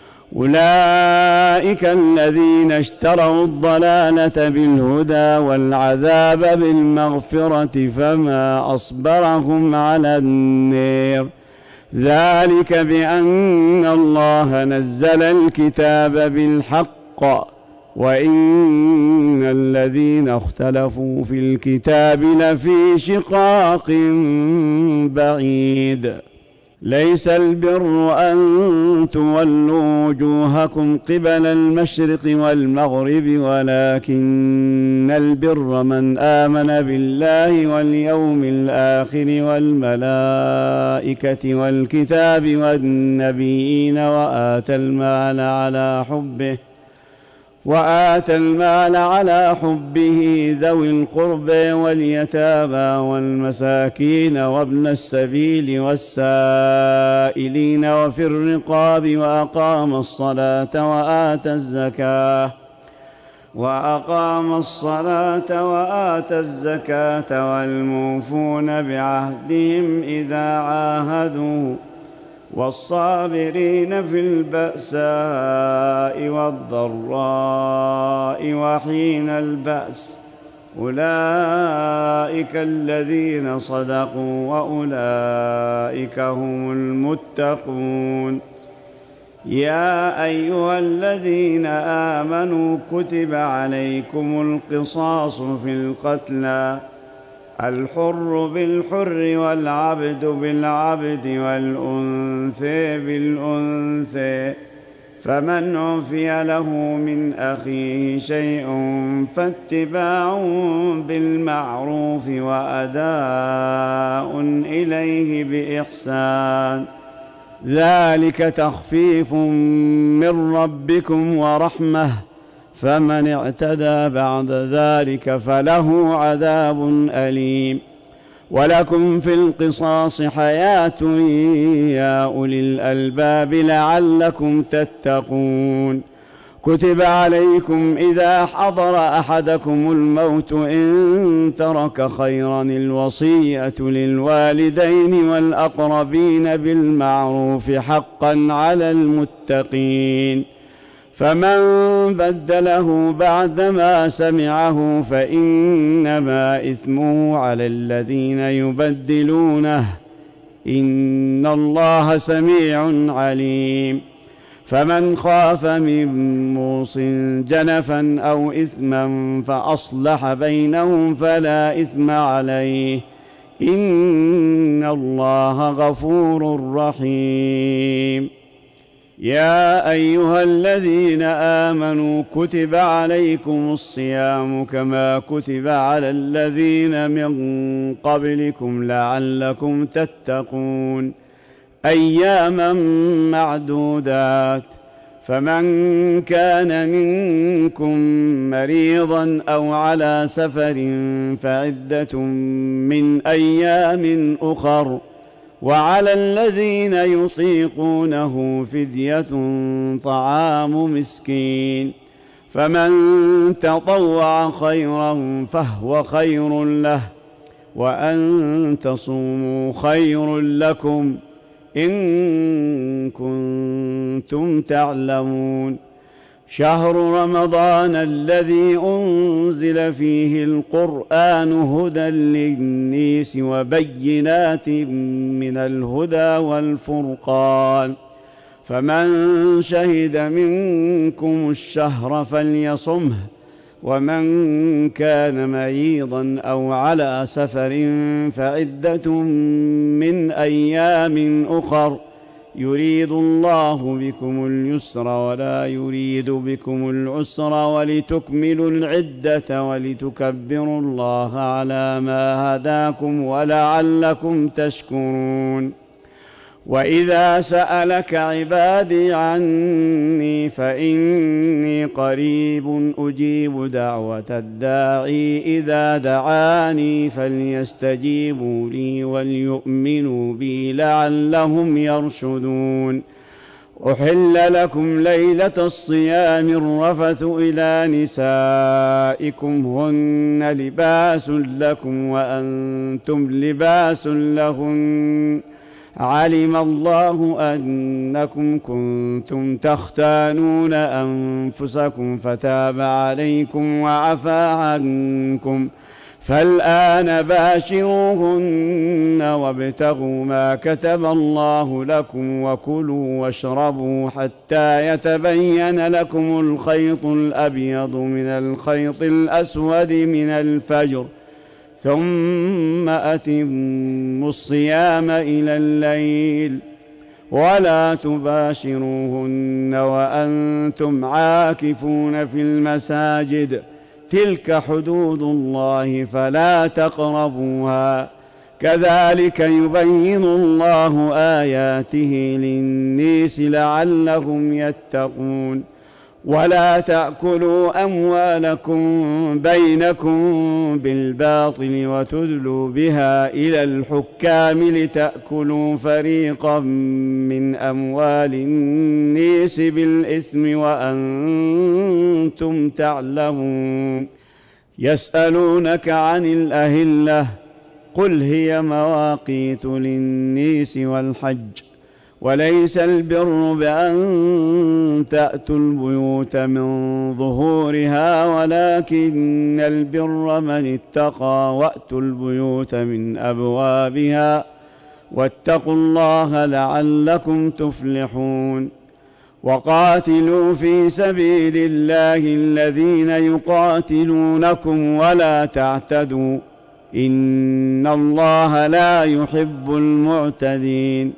أولئك الذين اشتروا الضلالة بالهدى والعذاب بالمغفرة فما أصبرهم على النار. ذلك بأن الله نزل الكتاب بالحق وإن الذين اختلفوا في الكتاب لفي شقاق بعيد. ليس البر أن تولوا وجوهكم قبل المشرق والمغرب ولكن البر من آمن بالله واليوم الآخر والملائكة والكتاب والنبيين وآتى المال على حبه ذوي القربى واليتامى والمساكين وابن السبيل والسائلين وفي الرقاب وأقام الصلاة وآتى الزكاة والموفون بعهدهم إذا عاهدوا والصابرين في البأساء والضراء وحين البأس أولئك الذين صدقوا وأولئك هم المتقون. يا أيها الذين آمنوا كتب عليكم القصاص في القتلى الحر بالحر والعبد بالعبد والأنثى بالأنثى فمن عفي له من أخيه شيء فاتباع بالمعروف وأداء إليه بإحسان ذلك تخفيف من ربكم ورحمة فمن اعتدى بعد ذلك فله عذاب أليم. ولكم في القصاص حياة يا أولي الألباب لعلكم تتقون. كتب عليكم إذا حضر أحدكم الموت إن ترك خيرا الوصية للوالدين والأقربين بالمعروف حقا على المتقين. فمن بدله بعدما سمعه فإنما إثمه على الذين يبدلونه إن الله سميع عليم. فمن خاف من موص جنفا أو إثما فأصلح بينهم فلا إثم عليه إن الله غفور رحيم. يا أيها الذين آمنوا كتب عليكم الصيام كما كتب على الذين من قبلكم لعلكم تتقون أياما معدودات. فمن كان منكم مريضا أو على سفر فعدة من أيام أخر وعلى الذين يطيقونه فدية طعام مسكين فمن تطوع خيرا فهو خير له وأن تصوموا خير لكم إن كنتم تعلمون. شهر رمضان الذي أنزل فيه القرآن هدى للناس وبينات من الهدى والفرقان فمن شهد منكم الشهر فليصمه ومن كان مريضا أو على سفر فعدة من أيام أخر يريد الله بكم اليسر ولا يريد بكم العسر ولتكملوا العدة ولتكبروا الله على ما هداكم ولعلكم تشكرون. وإذا سألك عبادي عني فإني قريب أجيب دعوة الداعي إذا دعاني فليستجيبوا لي وليؤمنوا بي لعلهم يرشدون. أحل لكم ليلة الصيام الرفث إلى نسائكم هن لباس لكم وأنتم لباس لهن علم الله أنكم كنتم تختانون أنفسكم فتاب عليكم وعفى عنكم فالآن باشروهن وابتغوا ما كتب الله لكم وكلوا واشربوا حتى يتبين لكم الخيط الأبيض من الخيط الأسود من الفجر ثم أتموا الصيام إلى الليل ولا تباشروهن وأنتم عاكفون في المساجد تلك حدود الله فلا تقربوها كذلك يبين الله آياته للناس لعلهم يتقون. ولا تأكلوا أموالكم بينكم بالباطل وتدلوا بها إلى الحكام لتأكلوا فريقا من أموال الناس بالإثم وأنتم تعلمون. يسألونك عن الأهلة قل هي مواقيت للناس والحج وليس البر بأن تأتوا البيوت من ظهورها ولكن البر من اتقى وأتوا البيوت من أبوابها واتقوا الله لعلكم تفلحون. وقاتلوا في سبيل الله الذين يقاتلونكم ولا تعتدوا إن الله لا يحب المعتدين.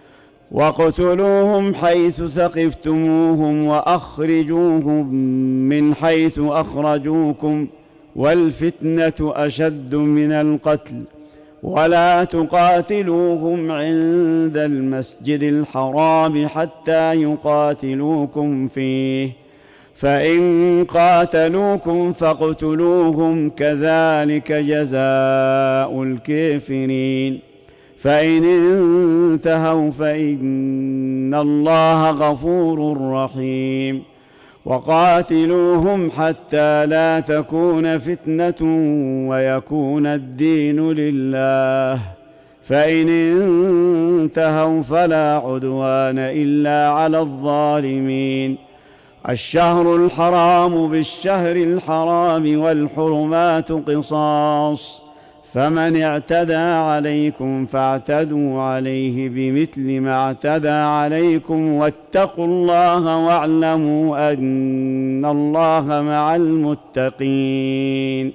واقتلوهم حيث ثقفتموهم وأخرجوهم من حيث أخرجوكم والفتنة أشد من القتل ولا تقاتلوهم عند المسجد الحرام حتى يقاتلوكم فيه فإن قاتلوكم فاقتلوهم كذلك جزاء الكافرين فإن انتهوا فإن الله غفور رحيم. وقاتلوهم حتى لا تكون فتنة ويكون الدين لله فإن انتهوا فلا عدوان إلا على الظالمين. الشهر الحرام بالشهر الحرام والحرمات قصاص فمن اعتدى عليكم فاعتدوا عليه بمثل ما اعتدى عليكم واتقوا الله واعلموا أن الله مع المتقين.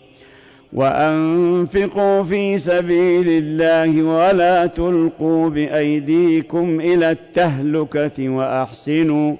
وأنفقوا في سبيل الله ولا تلقوا بأيديكم إلى التهلكة وأحسنوا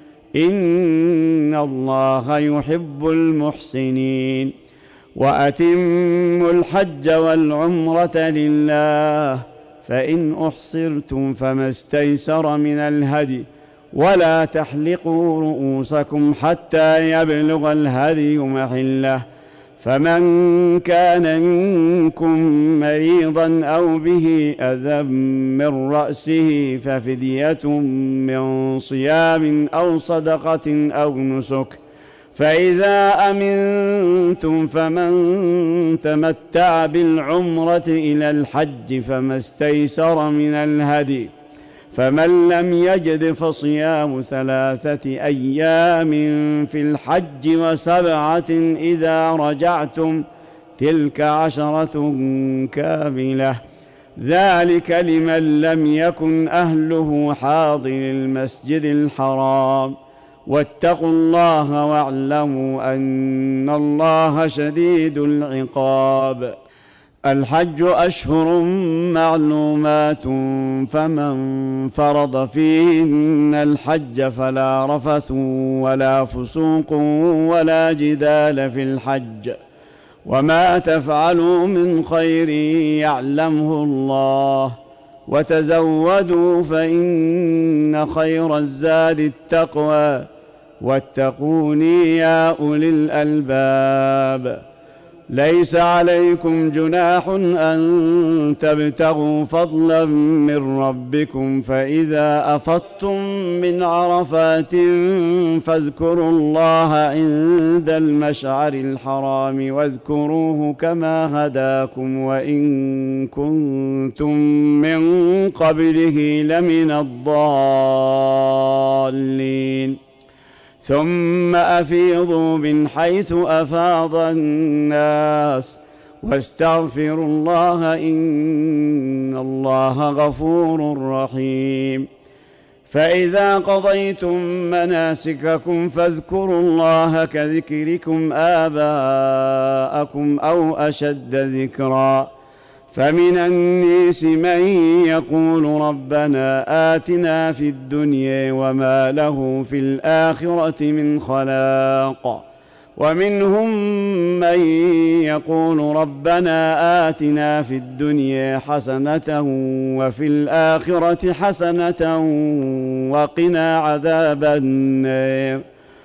إن الله يحب المحسنين. وأتموا الحج والعمرة لله فإن أحصرتم فما استيسر من الهدي ولا تحلقوا رؤوسكم حتى يبلغ الهدي محله فمن كان منكم مريضا أو به أذى من رأسه ففدية من صيام أو صدقة أو نسك فإذا أمنتم فمن تمتع بالعمرة إلى الحج فما استيسر من الهدي فمن لم يجد فصيام 3 أيام في الحج و7 إذا رجعتم تلك 10 كاملة ذلك لمن لم يكن أهله حاضر المسجد الحرام واتقوا الله واعلموا أن الله شديد العقاب. الحج أشهر معلومات فمن فرض فيهن الحج فلا رفث ولا فسوق ولا جدال في الحج وما تفعلوا من خير يعلمه الله وتزودوا فإن خير الزاد التقوى واتقوني يا أولي الألباب. ليس عليكم جناح أن تبتغوا فضلا من ربكم فإذا أفضتم من عرفات فاذكروا الله عند المشعر الحرام واذكروه كما هداكم وإن كنتم من قبله لمن الضالين. ثم أفيضوا من حيث أفاض الناس واستغفروا الله إن الله غفور رحيم. فإذا قضيتم مناسككم فاذكروا الله كذكركم آباءكم أو أشد ذكرا. فمن الناس من يقول ربنا آتنا في الدنيا وما له في الآخرة من خلاق ومنهم من يقول ربنا آتنا في الدنيا حسنة وفي الآخرة حسنة وقنا عذاب النار.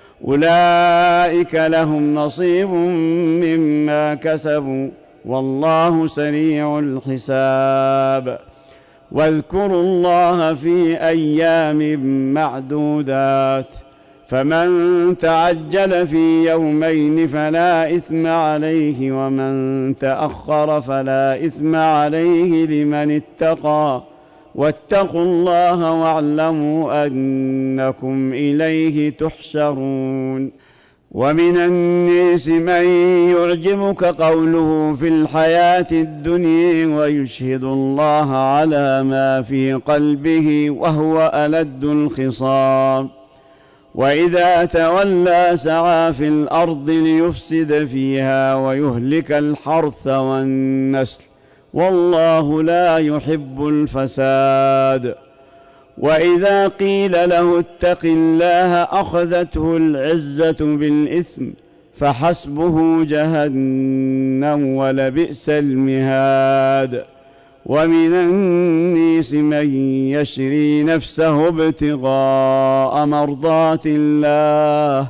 أولئك لهم نصيب مما كسبوا والله سريع الحساب. واذكروا الله في أيام معدودات فمن تعجل في يومين فلا إثم عليه ومن تأخر فلا إثم عليه لمن اتقى واتقوا الله واعلموا أنكم إليه تحشرون. ومن الناس من يعجبك قوله في الحياة الدنيا ويشهد الله على ما في قلبه وهو ألد الخصام وإذا تولى سعى في الأرض ليفسد فيها ويهلك الحرث والنسل والله لا يحب الفساد. وإذا قيل له اتق الله أخذته العزة بالإثم فحسبه جهنم ولبئس المهاد. ومن الناس من يشري نفسه ابتغاء مرضات الله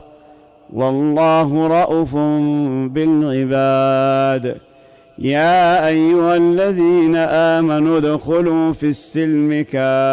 والله رءوف بالعباد. يا أيها الذين آمنوا ادخلوا في السلم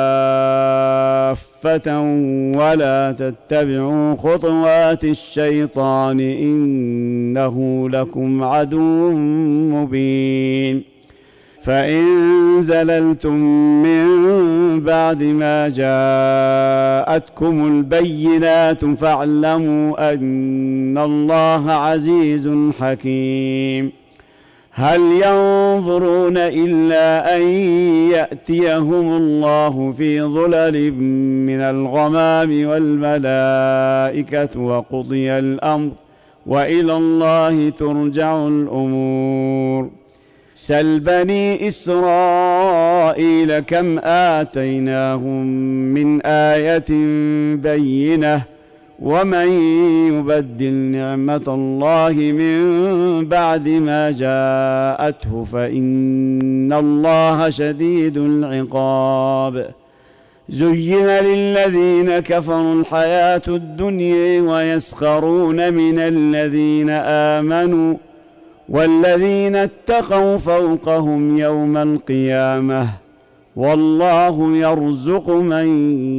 كافة ولا تتبعوا خطوات الشيطان إنه لكم عدو مبين. فإن زللتم من بعد ما جاءتكم البينات فاعلموا أن الله عزيز حكيم. هل ينظرون إلا أن يأتيهم الله في ظلل من الغمام والملائكة وقضي الأمر وإلى الله ترجع الأمور. سل بني إسرائيل كم آتيناهم من آية بينة ومن يبدل نعمة الله من بعد ما جاءته فإن الله شديد العقاب. زين للذين كفروا الحياة الدنيا ويسخرون من الذين آمنوا والذين اتقوا فوقهم يوم القيامة والله يرزق من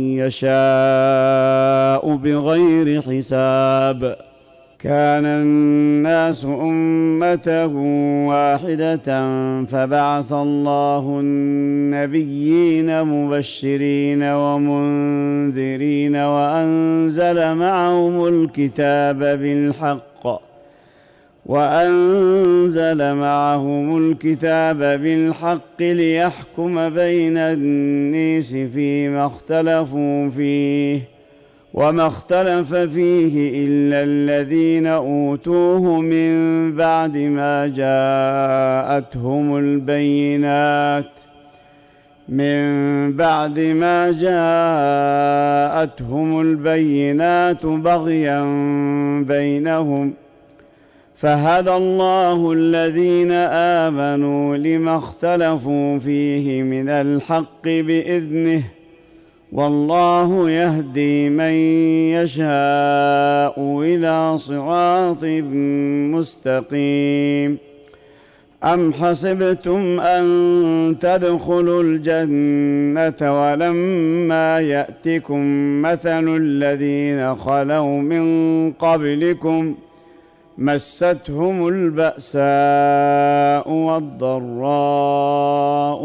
يشاء بغير حساب. كان الناس أمة واحدة فبعث الله النبيين مبشرين ومنذرين وأنزل معهم الكتاب بالحق ليحكم بين الناس فيما اختلفوا فيه وما اختلف فيه إلا الذين أوتوه من بعد ما جاءتهم البينات بغيا بينهم فهدى الله الذين آمنوا لما اختلفوا فيه من الحق بإذنه والله يهدي من يشاء إلى صراط مستقيم. أم حسبتم أن تدخلوا الجنة ولما يأتكم مثل الذين خلوا من قبلكم مستهم البأساء والضراء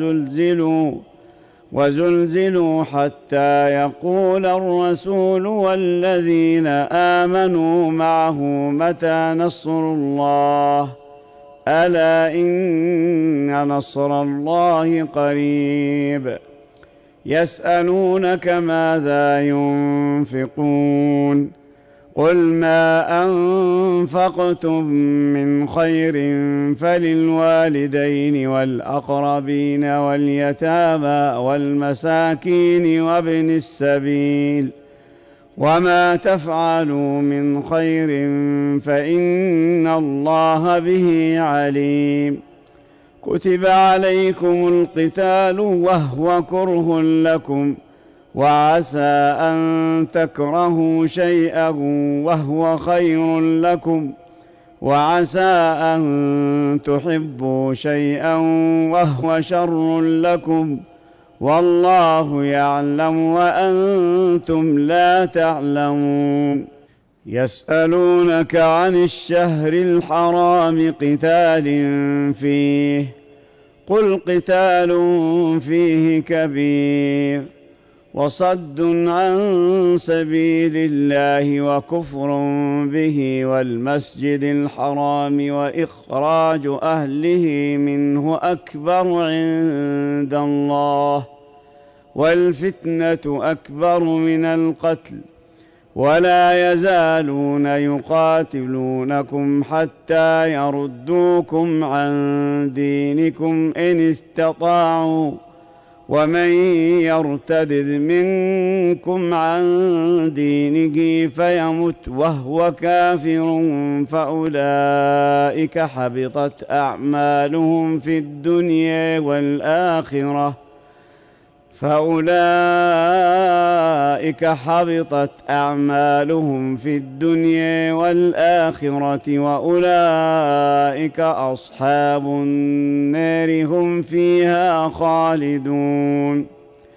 وزلزلوا حتى يقول الرسول والذين آمنوا معه متى نصر الله ألا إن نصر الله قريب. يسألونك ماذا ينفقون قل ما أنفقتم من خير فللوالدين والأقربين واليتامى والمساكين وابن السبيل وما تفعلوا من خير فإن الله به عليم. كتب عليكم القتال وهو كره لكم وعسى أن تكرهوا شيئا وهو خير لكم وعسى أن تحبوا شيئا وهو شر لكم والله يعلم وأنتم لا تعلمون. يسألونك عن الشهر الحرام قتال فيه قل قتال فيه كبير وصد عن سبيل الله وكفر به والمسجد الحرام وإخراج أهله منه أكبر عند الله والفتنة أكبر من القتل ولا يزالون يقاتلونكم حتى يردوكم عن دينكم إن استطاعوا ومن يرتد منكم عن دينه فيمت وهو كافر فأولئك حبطت أعمالهم في الدنيا والآخرة وأولئك أصحاب النار هم فيها خالدون.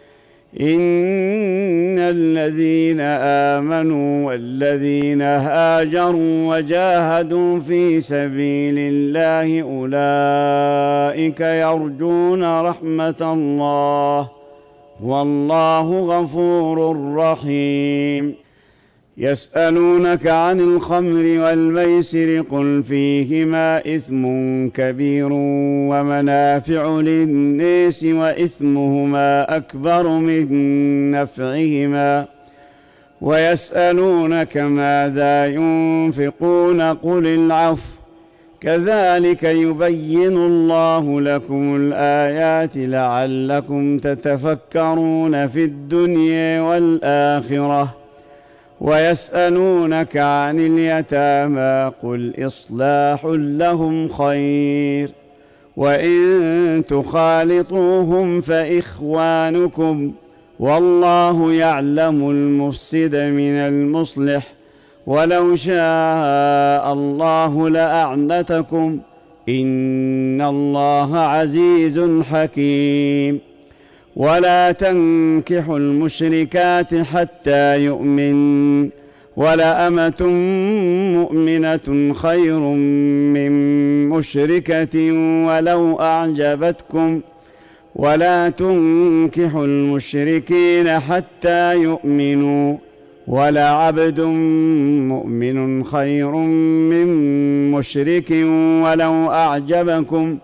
إن الذين آمنوا والذين هاجروا وجاهدوا في سبيل الله أولئك يرجون رحمة الله والله غفور رحيم. يسألونك عن الخمر والميسر قل فيهما إثم كبير ومنافع للناس وإثمهما أكبر من نفعهما ويسألونك ماذا ينفقون قل العفو كذلك يبين الله لكم الآيات لعلكم تتفكرون في الدنيا والآخرة. ويسألونك عن اليتامى قل إصلاح لهم خير وإن تخالطوهم فإخوانكم والله يعلم المفسد من المصلح ولو شاء الله لأعنتكم إن الله عزيز حكيم. ولا تنكحوا المشركات حتى يؤمن ولأمة مؤمنة خير من مشركة ولو أعجبتكم ولا تنكحوا المشركين حتى يؤمنوا ولعبد مؤمن خير من مشرك ولو أعجبكم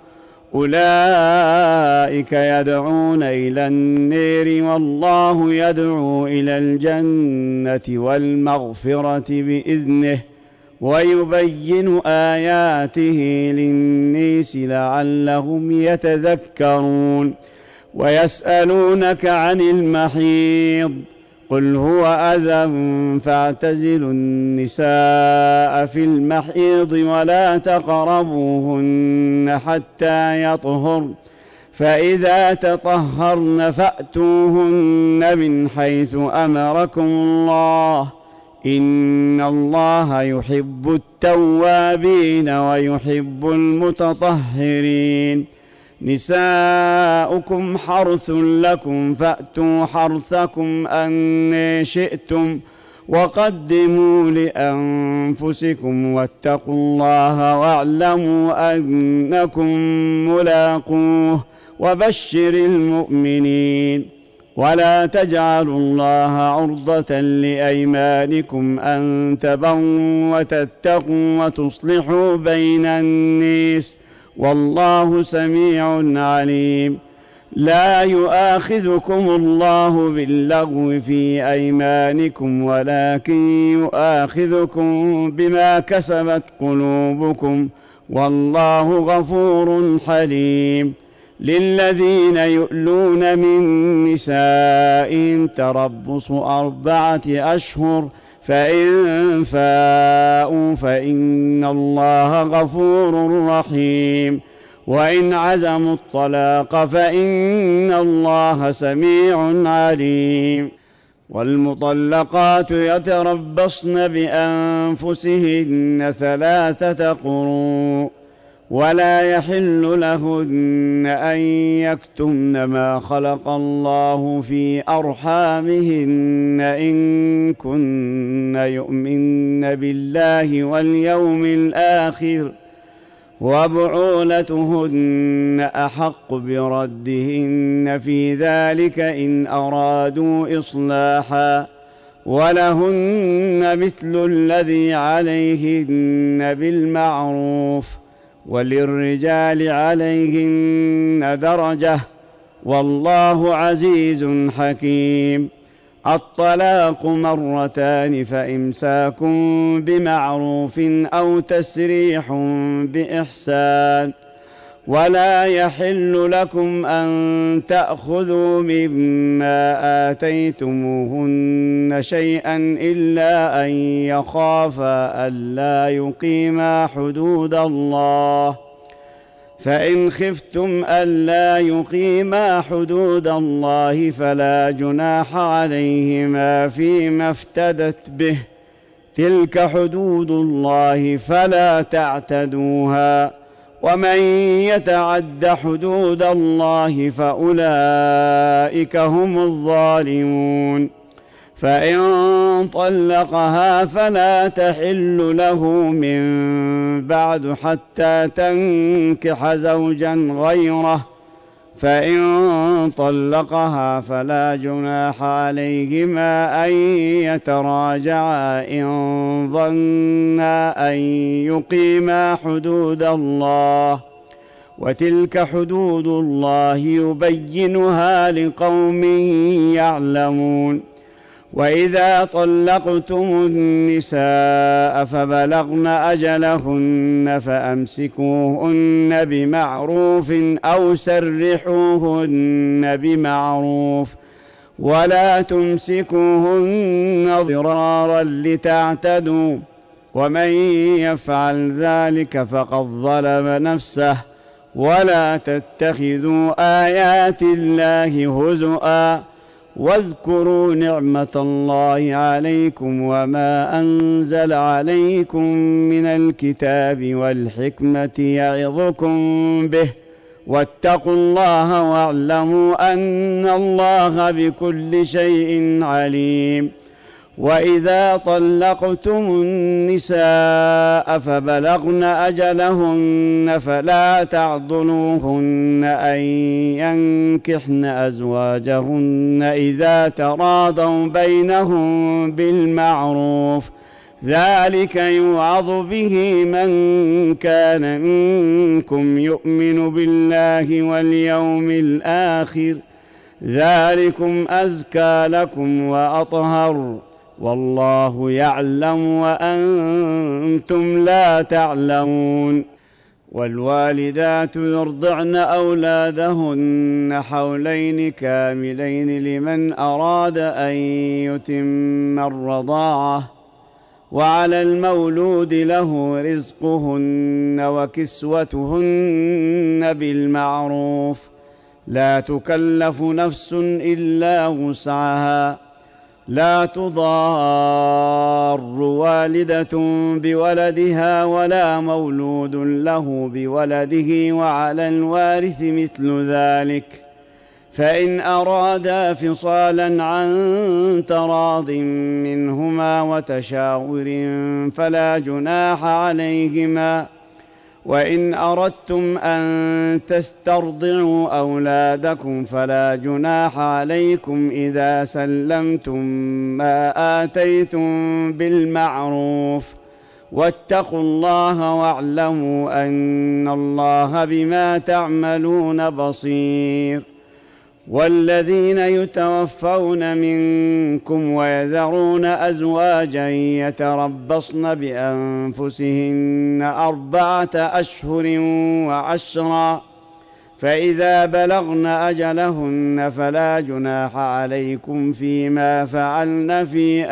أولئك يدعون إلى النار والله يدعو إلى الجنة والمغفرة بإذنه ويبين آياته للناس لعلهم يتذكرون. ويسألونك عن المحيض قل هو أذى فاعتزلوا النساء في المحيض ولا تقربوهن حتى يطهرن فإذا تطهرن فأتوهن من حيث أمركم الله إن الله يحب التوابين ويحب المتطهرين نساؤكم حرث لكم فأتوا حرثكم أن شئتم وقدموا لأنفسكم واتقوا الله واعلموا أنكم ملاقوه وبشر المؤمنين ولا تجعلوا الله عرضة لأيمانكم أن تبروا وتتقوا وتصلحوا بين الناس والله سميع عليم لا يؤاخذكم الله باللغو في أيمانكم ولكن يؤاخذكم بما كسبت قلوبكم والله غفور حليم للذين يؤلون من نسائهم تربص 4 أشهر فإن فاءوا فإن الله غفور رحيم وإن عزموا الطلاق فإن الله سميع عليم والمطلقات يتربصن بأنفسهن 3 قروء ولا يحل لهن أن يكتمن ما خلق الله في أرحامهن إن كن يؤمن بالله واليوم الآخر وبعولتهن أحق بردهن في ذلك إن أرادوا إصلاحا ولهن مثل الذي عليهن بالمعروف وللرجال عليهن درجة والله عزيز حكيم الطلاق 2 فإمساك بمعروف أو تسريح بإحسان ولا يحل لكم أن تأخذوا مما آتيتموهن شيئا إلا أن يخافا ألا يقيما حدود الله فإن خفتم ألا يقيما حدود الله فلا جناح عليهما فيما افتدت به تلك حدود الله فلا تعتدوها ومن يتعد حدود الله فأولئك هم الظالمون فإن طلقها فلا تحل له من بعد حتى تنكح زوجا غيره فإن طلقها فلا جناح عليهما أن يتراجعا إن ظنا أن يقيما حدود الله وتلك حدود الله يبينها لقوم يعلمون وإذا طلقتم النساء فبلغن أجلهن فأمسكوهن بمعروف أو سرحوهن بمعروف ولا تمسكوهن ضرارا لتعتدوا ومن يفعل ذلك فقد ظلم نفسه ولا تتخذوا آيات الله هزؤا واذكروا نعمة الله عليكم وما أنزل عليكم من الكتاب والحكمة يعظكم به واتقوا الله واعلموا أن الله بكل شيء عليم وإذا طلقتم النساء فبلغن أجلهن فلا تعضلوهن أن ينكحن أزواجهن إذا تراضوا بينهم بالمعروف ذلك يوعظ به من كان منكم يؤمن بالله واليوم الآخر ذلكم أزكى لكم وأطهر والله يعلم وأنتم لا تعلمون والوالدات يرضعن أولادهن حولين كاملين لمن أراد أن يتم الرضاعة، وعلى المولود له رزقهن وكسوتهن بالمعروف، لا تكلف نفس إلا وسعها، لا تضار والدة بولدها ولا مولود له بولده، وعلى الوارث مثل ذلك، فإن أرادا فصالا عن تراض منهما وتشاور فلا جناح عليهما. وإن أردتم أن تسترضعوا أولادكم فلا جناح عليكم إذا سلمتم ما آتيتم بالمعروف، واتقوا الله واعلموا أن الله بما تعملون بصير. والذين يتوفون منكم ويذرون أزواجا يتربصن بأنفسهن 4 أشهر وعشرا، فإذا بلغن أجلهن فلا جناح عليكم فيما فعلن في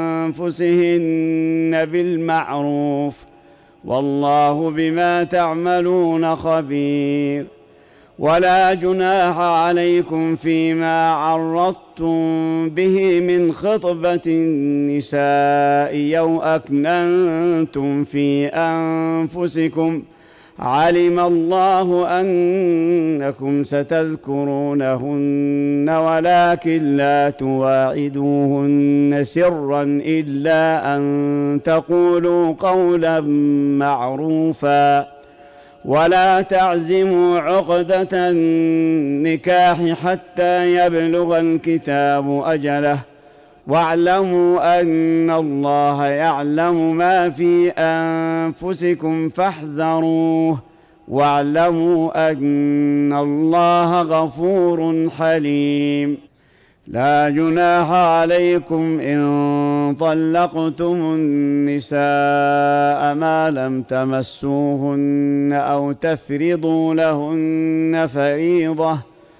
أنفسهن بالمعروف، والله بما تعملون خبير. ولا جناح عليكم فيما عرضتم به من خطبة النساء أو أكننتم في أنفسكم، علم الله أنكم ستذكرونهن ولكن لا تواعدوهن سرا إلا أن تقولوا قولا معروفا، ولا تعزموا عقدة النكاح حتى يبلغ الكتاب أجله، واعلموا أن الله يعلم ما في أنفسكم فاحذروه، واعلموا أن الله غفور حليم. لا جناح عليكم إن طلقتم النساء ما لم تمسوهن أو تفرضوا لهن فريضة،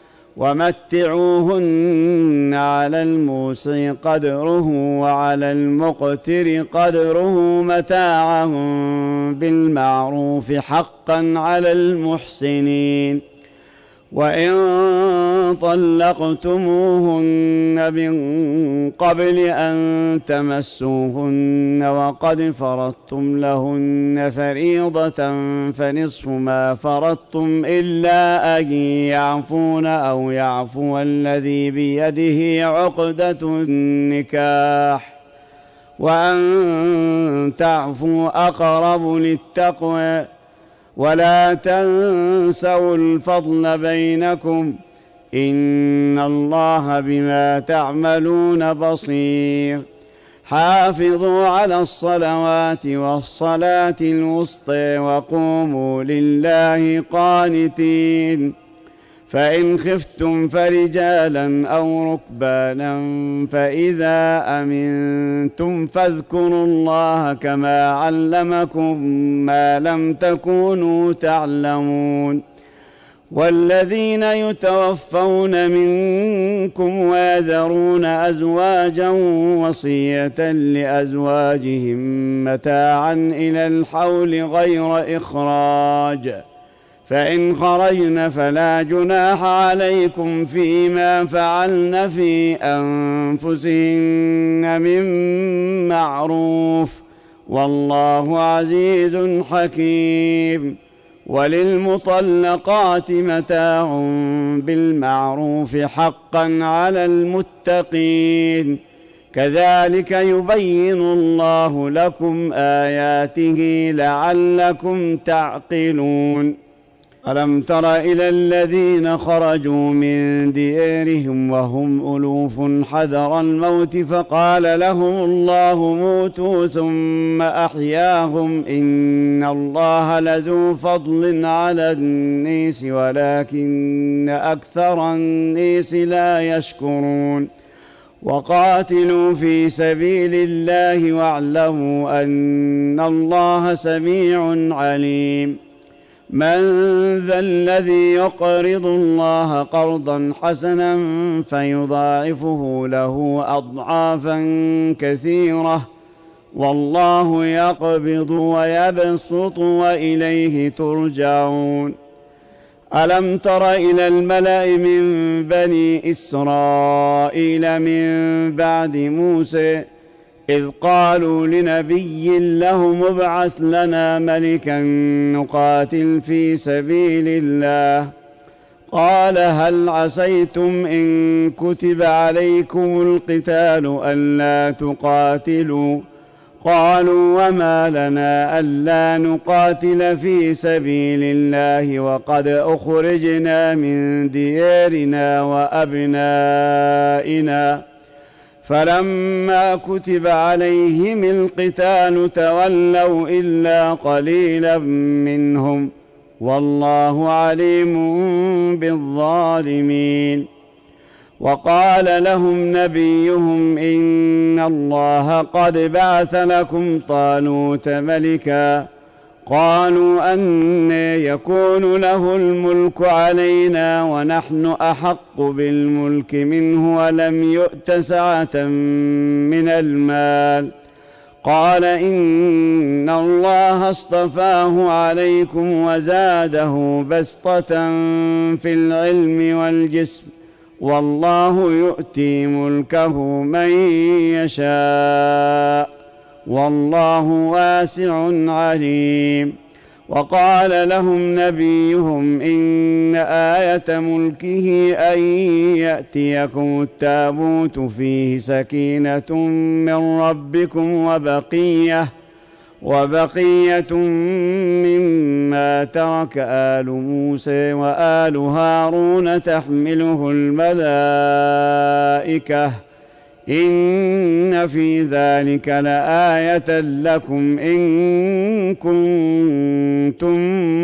ومتعوهن على الموسع قدره وعلى المقتر قدره متاعا بالمعروف حقا على المحسنين. وإن طلقتموهن من قبل أن تمسوهن وقد فرضتم لهن فريضة فنصف ما فرضتم إلا أن يعفون أو يعفو الذي بيده عقدة النكاح، وأن تعفوا أقرب للتقوى، ولا تنسوا الفضل بينكم، إن الله بما تعملون بصير. حافظوا على الصلوات والصلاة الوسطى وقوموا لله قانتين. فإن خفتم فرجالا أو ركبانا فإذا أمنتم فاذكروا الله كما علمكم ما لم تكونوا تعلمون. والذين يتوفون منكم ويذرون أزواجا وصية لأزواجهم متاعا إلى الحول غير إخراج، فإن خرجن فلا جناح عليكم فيما فعلن في أنفسهن من معروف، والله عزيز حكيم. وللمطلقات متاع بالمعروف حقا على المتقين، كذلك يبين الله لكم آياته لعلكم تعقلون. ألم تر إلى الذين خرجوا من ديارهم وهم ألوف حذر الموت فقال لهم الله موتوا ثم أحياهم، إن الله لذو فضل على الناس ولكن أكثر الناس لا يشكرون. وقاتلوا في سبيل الله واعلموا أن الله سميع عليم. من ذا الذي يقرض الله قرضا حسنا فيضاعفه له أضعافا كثيرة والله يقبض ويبسط وإليه ترجعون. ألم تر إلى الملأ من بني إسرائيل من بعد موسى إذ قالوا لنبي له ابعث لنا ملكا نقاتل في سبيل الله قال هل عسيتم إن كتب عليكم القتال ألا تقاتلوا قالوا وما لنا ألا نقاتل في سبيل الله وقد أخرجنا من ديارنا وأبنائنا فلما كتب عليهم القتال تولوا إلا قليلا منهم والله عليم بالظالمين. وقال لهم نبيهم إن الله قد بعث لكم طالوت ملكا قالوا أنى يكون له الملك علينا ونحن أحق بالملك منه ولم يؤت سعة من المال قال إن الله اصطفاه عليكم وزاده بسطة في العلم والجسم والله يؤتي ملكه من يشاء والله واسع عليم. وقال لهم نبيهم إن آية ملكه أن يأتيكم التابوت فيه سكينة من ربكم وبقية مما ترك آل موسى وآل هارون تحمله الملائكة إن في ذلك لآية لكم إن كنتم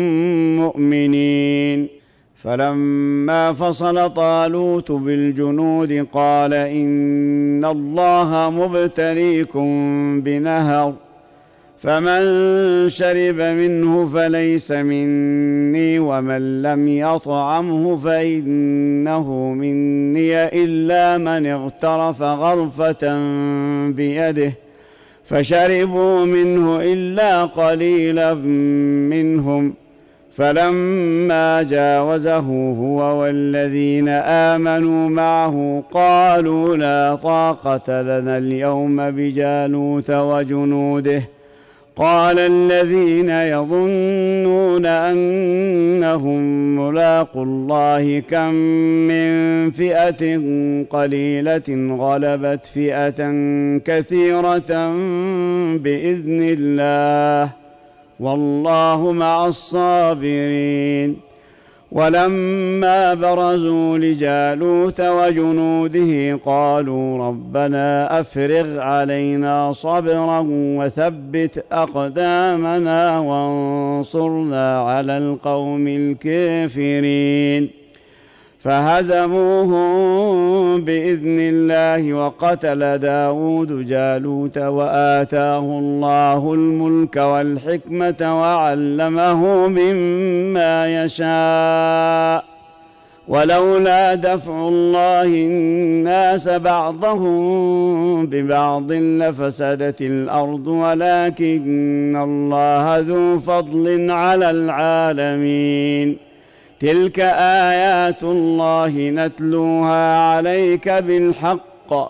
مؤمنين. فلما فصل طالوت بالجنود قال إن الله مبتليكم بنهر فمن شرب منه فليس مني ومن لم يطعمه فإنه مني إلا من اغترف غرفة بيده فشربوا منه إلا قليلا منهم فلما جاوزه هو والذين آمنوا معه قالوا لا طاقة لنا اليوم بجالوت وجنوده قال الذين يظنون أنهم ملاقو الله كم من فئة قليلة غلبت فئة كثيرة بإذن الله والله مع الصابرين. ولما برزوا لجالوت وجنوده قالوا ربنا أفرغ علينا صبرا وثبت أقدامنا وانصرنا على القوم الكافرين فهزموهم بإذن الله وقتل داود جالوت وآتاه الله الملك والحكمة وعلمه مما يشاء ولولا دفع الله الناس بعضهم ببعض لفسدت الأرض ولكن الله ذو فضل على العالمين. تلك آيات الله نتلوها عليك بالحق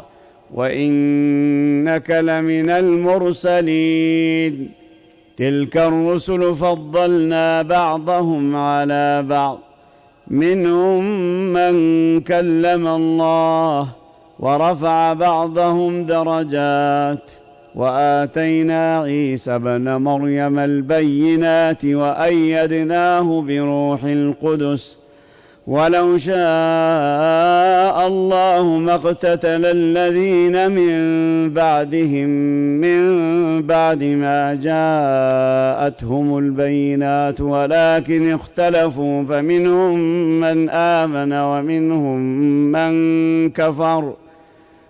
وإنك لمن المرسلين. تلك الرسل فضلنا بعضهم على بعض منهم من كلم الله ورفع بعضهم درجات وآتينا عيسى ابن مريم البينات وأيدناه بروح القدس ولو شاء الله ما اقتتل الذين من بعدهم من بعد ما جاءتهم البينات ولكن اختلفوا فمنهم من آمن ومنهم من كفر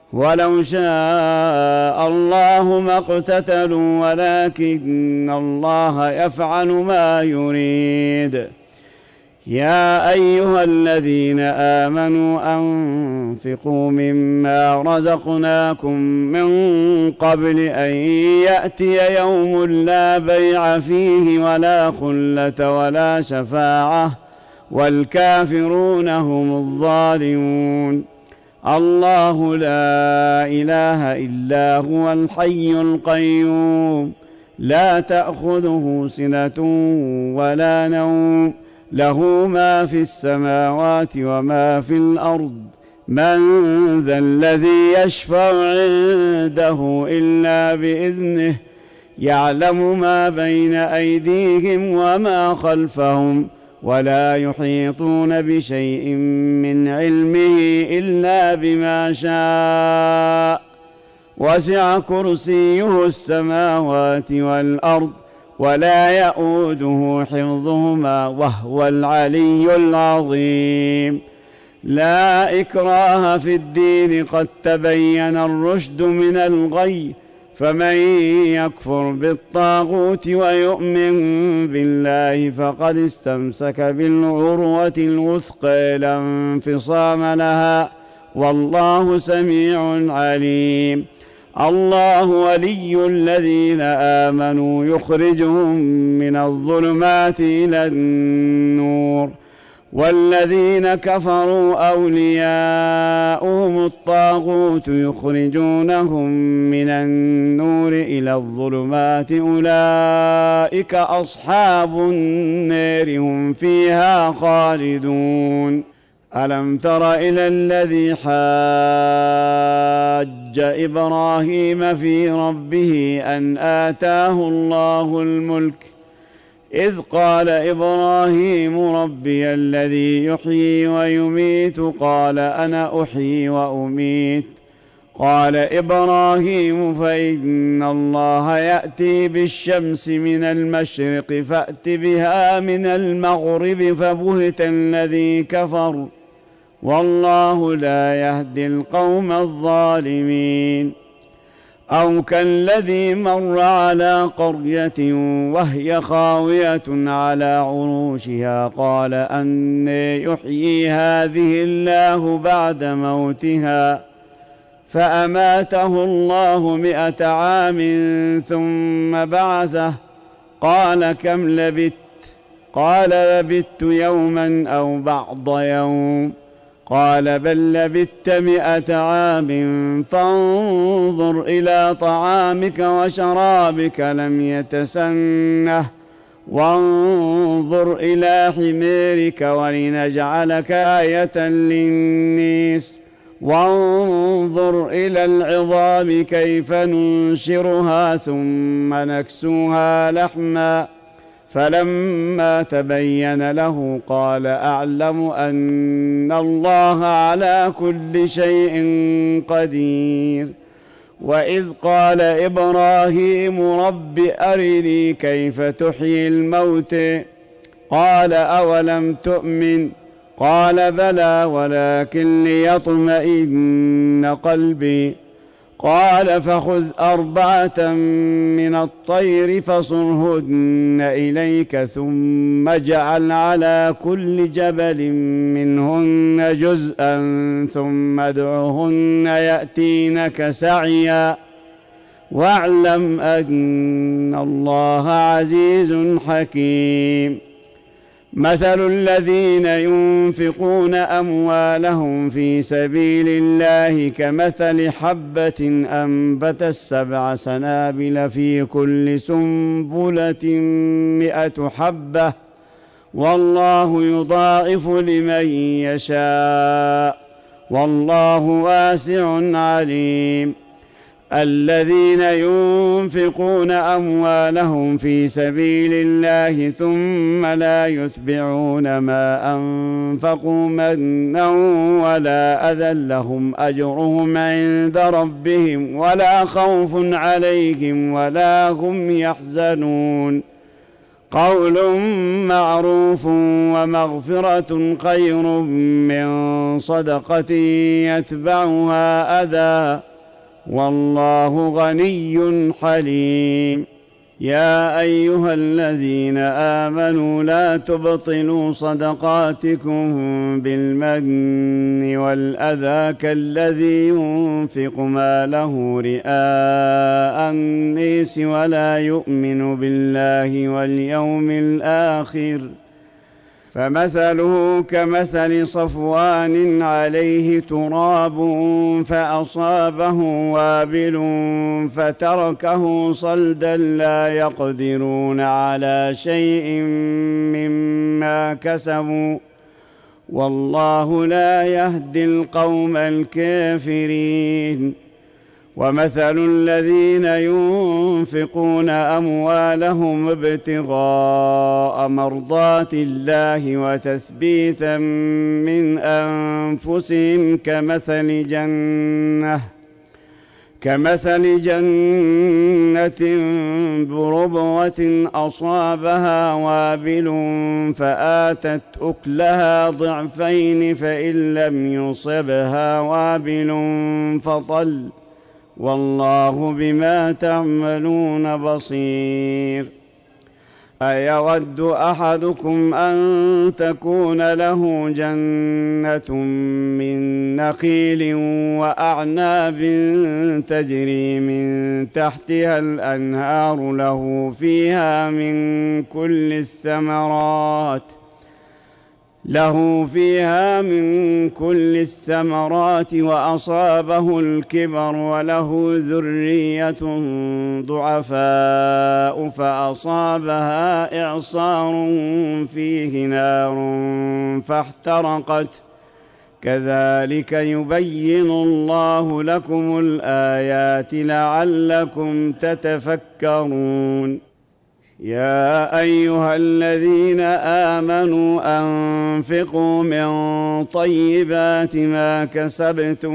ولو شاء الله ما اقتتلوا ولكن الله يفعل ما يريد. يا أيها الذين آمنوا أنفقوا مما رزقناكم من قبل أن يأتي يوم لا بيع فيه ولا خلة ولا شفاعة والكافرون هم الظالمون. الله لا إله إلا هو الحي القيوم لا تأخذه سنة ولا نوم له ما في السماوات وما في الأرض من ذا الذي يشفع عنده إلا بإذنه يعلم ما بين أيديهم وما خلفهم ولا يحيطون بشيء من علمه إلا بما شاء وسع كرسيه السماوات والأرض ولا يؤوده حفظهما وهو العلي العظيم. لا إكراه في الدين قد تبين الرشد من الغي فمن يكفر بالطاغوت ويؤمن بالله فقد استمسك بالعروة الوثقى لا انفصام لها والله سميع عليم. الله ولي الذين آمنوا يخرجهم من الظلمات إلى النور والذين كفروا أولياؤهم الطاغوت يخرجونهم من النور إلى الظلمات أولئك أصحاب النار هم فيها خالدون. ألم تر إلى الذي حاج إبراهيم في ربه أن آتاه الله الملك إذ قال إبراهيم ربي الذي يحيي ويميت قال أنا أحيي وأميت قال إبراهيم فإن الله يأتي بالشمس من المشرق فأت بها من المغرب فبهت الذي كفر والله لا يهدي القوم الظالمين. أو كالذي مر على قرية وهي خاوية على عروشها قال أنى يحيي هذه الله بعد موتها فأماته الله 100 عام ثم بعثه قال كم لبثت قال لبثت يوما أو بعض يوم قال بل لبثت 100 عام فانظر إلى طعامك وشرابك لم يتسنه وانظر إلى حميرك ولنجعلك آية للناس وانظر إلى العظام كيف ننشرها ثم نكسوها لحما فلما تبين له قال أعلم أن الله على كل شيء قدير. وإذ قال إبراهيم رب أرني كيف تحيي الموت قال أولم تؤمن قال بلى ولكن ليطمئن قلبي قال فخذ 4 من الطير فصرهن إليك ثم اجعل على كل جبل منهن جزءا ثم ادعهن يأتينك سعيا واعلم أن الله عزيز حكيم. مثل الذين ينفقون أموالهم في سبيل الله كمثل حبة أنبتت 7 سنابل في كل سنبلة 100 حبة والله يضاعف لمن يشاء والله واسع عليم. الذين ينفقون أموالهم في سبيل الله ثم لا يتبعون ما أنفقوا منا ولا أذى لهم أجرهم عند ربهم ولا خوف عليهم ولا هم يحزنون قول معروف ومغفرة خير من صدقة يتبعها أذى، والله غني حليم. يا أيها الذين آمنوا لا تبطلوا صدقاتكم بالمن والأذى كالذي ينفق ماله رئاء الناس ولا يؤمن بالله واليوم الآخر، فمثله كمثل صفوان عليه تراب فأصابه وابل فتركه صلدا لا يقدرون على شيء مما كسبوا، والله لا يهدي القوم الكافرين. ومثل الذين ينفقون أموالهم ابتغاء مرضات الله وتثبيتا من أنفسهم كمثل جنة بربوة أصابها وابل فآتت أكلها ضعفين فإن لم يصبها وابل فطل، والله بما تعملون بصير. أيود أحدكم أن تكون له جنة من نخيل وأعناب تجري من تحتها الأنهار له فيها من كل الثمرات وأصابه الكبر وله ذرية ضعفاء فأصابها إعصار فيه نار فاحترقت، كذلك يبين الله لكم الآيات لعلكم تتفكرون. يا أيها الذين آمنوا أنفقوا من طيبات ما كسبتم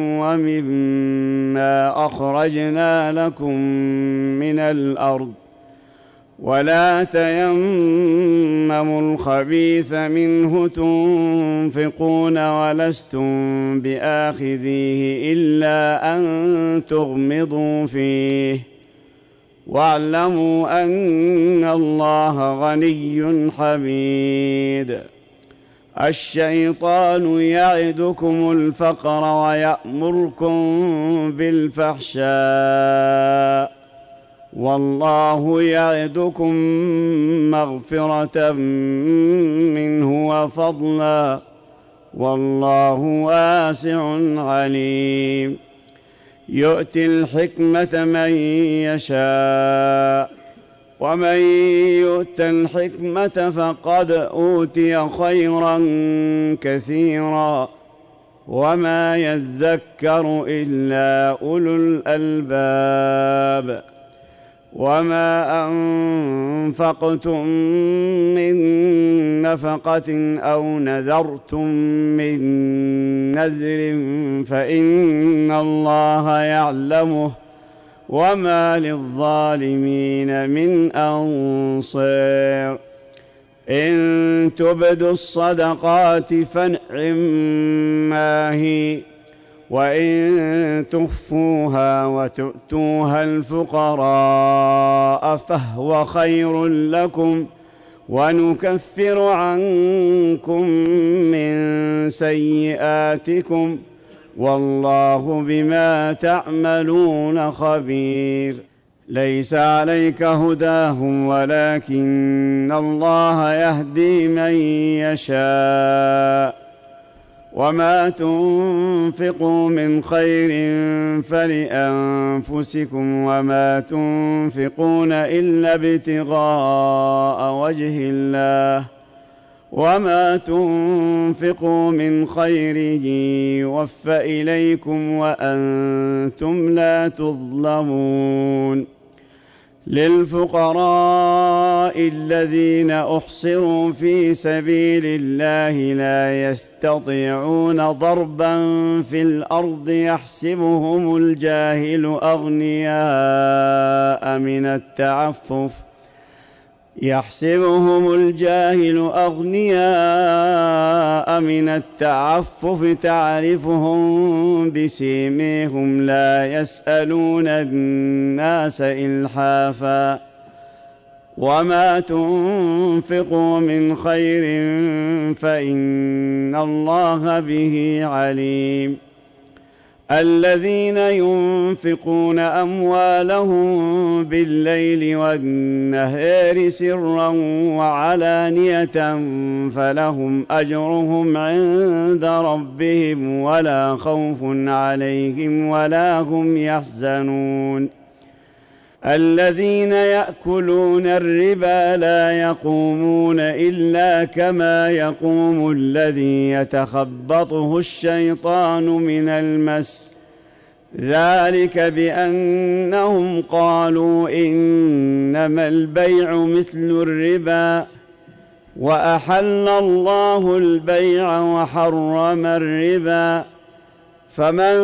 ومما أخرجنا لكم من الأرض، ولا تيمموا الخبيث منه تنفقون ولستم بآخذيه إلا أن تغمضوا فيه، واعلموا أن الله غني حميد. الشيطان يعدكم الفقر ويأمركم بالفحشاء، والله يعدكم مغفرة منه وفضلا، والله واسع عليم. يؤتي الحكمة من يشاء، ومن يؤت الحكمة فقد أوتي خيرا كثيرا، وما يذكر إلا أولو الألباب. وما أنفقتم من نفقة أو نذرتم من نذر فإن الله يعلمه، وما للظالمين من أنصير. إن تبدوا الصدقات فنعما هي، وإن تخفوها وتؤتوها الفقراء فهو خير لكم، ونكفر عنكم من سيئاتكم، والله بما تعملون خبير. ليس عليك هداهم ولكن الله يهدي من يشاء، وما تنفقوا من خير فلأنفسكم، وما تنفقون إلا ابتغاء وجه الله، وما تنفقوا من خير يوفى إليكم وأنتم لا تظلمون. للفقراء الذين أحصروا في سبيل الله لا يستطيعون ضربا في الأرض يحسبهم الجاهل أغنياء من التعفف، يحسبهم الجاهل أغنياء من التعفف تعرفهم بسيميهم لا يسألون الناس إلحافا وما تنفقوا من خير فإن الله به عليم الذين ينفقون أموالهم بالليل والنهار سرا وعلانية فلهم أجرهم عند ربهم ولا خوف عليهم ولا هم يحزنون الذين يأكلون الربا لا يقومون إلا كما يقوم الذي يتخبطه الشيطان من المس ذلك بأنهم قالوا إنما البيع مثل الربا وأحل الله البيع وحرم الربا فمن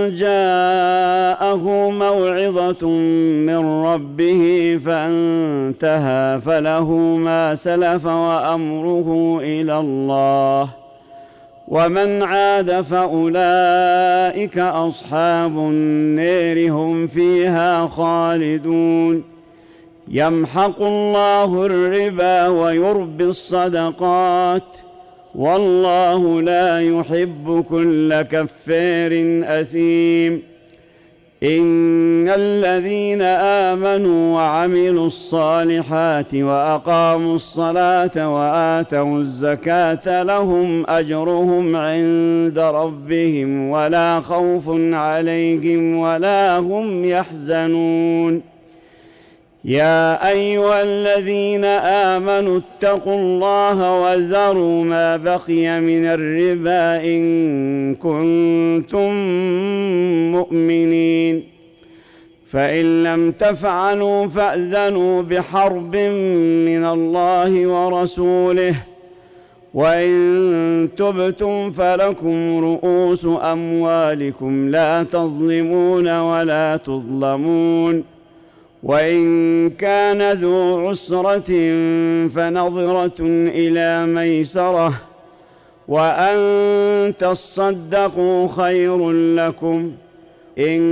جاءه موعظة من ربه فانتهى فله ما سلف وأمره إلى الله ومن عاد فأولئك أصحاب النار هم فيها خالدون يمحق الله الربا ويربي الصدقات والله لا يحب كل كفار أثيم إن الذين آمنوا وعملوا الصالحات وأقاموا الصلاة وآتوا الزكاة لهم أجرهم عند ربهم ولا خوف عليهم ولا هم يحزنون يا أيها الذين آمنوا اتقوا الله وذروا ما بقي من الربا إن كنتم مؤمنين فإن لم تفعلوا فأذنوا بحرب من الله ورسوله وإن تبتم فلكم رؤوس أموالكم لا تظلمون ولا تظلمون وإن كان ذو عسرة فنظرة إلى ميسرة وأن تصدقوا خير لكم إن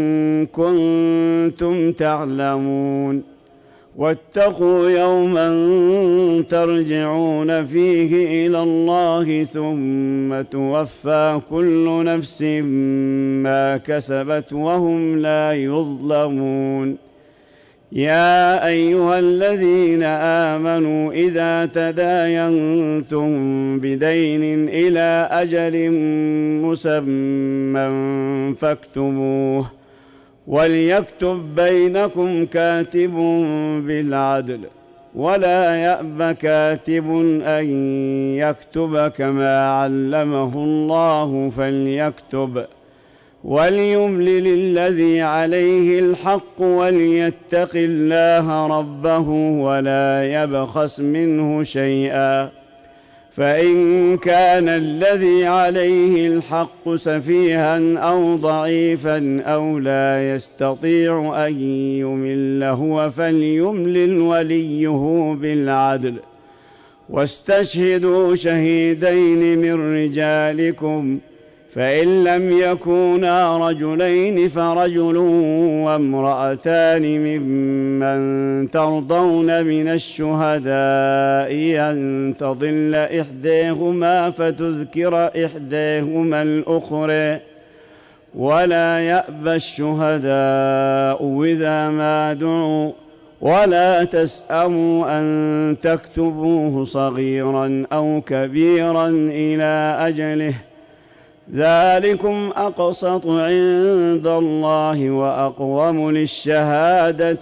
كنتم تعلمون واتقوا يوما ترجعون فيه إلى الله ثم توفى كل نفس ما كسبت وهم لا يظلمون يا أيها الذين آمنوا إذا تداينتم بدين إلى أجل مسمى فاكتبوه وليكتب بينكم كاتب بالعدل ولا يأب كاتب أن يكتب كما علمه الله فليكتب وليملل الذي عليه الحق وليتق الله ربه ولا يبخس منه شيئا فإن كان الذي عليه الحق سفيها أو ضعيفا أو لا يستطيع أن يمل هو فليملل وليه بالعدل واستشهدوا شهيدين من رجالكم فإن لم يكونا رجلين فرجل وامرأتان ممن ترضون من الشهداء أن تضل إحداهما فتذكر إحداهما الأخرى ولا يأبى الشهداء إذا ما دعوا ولا تسأموا أن تكتبوه صغيرا أو كبيرا إلى أجله ذلكم أقسط عند الله وأقوم للشهادة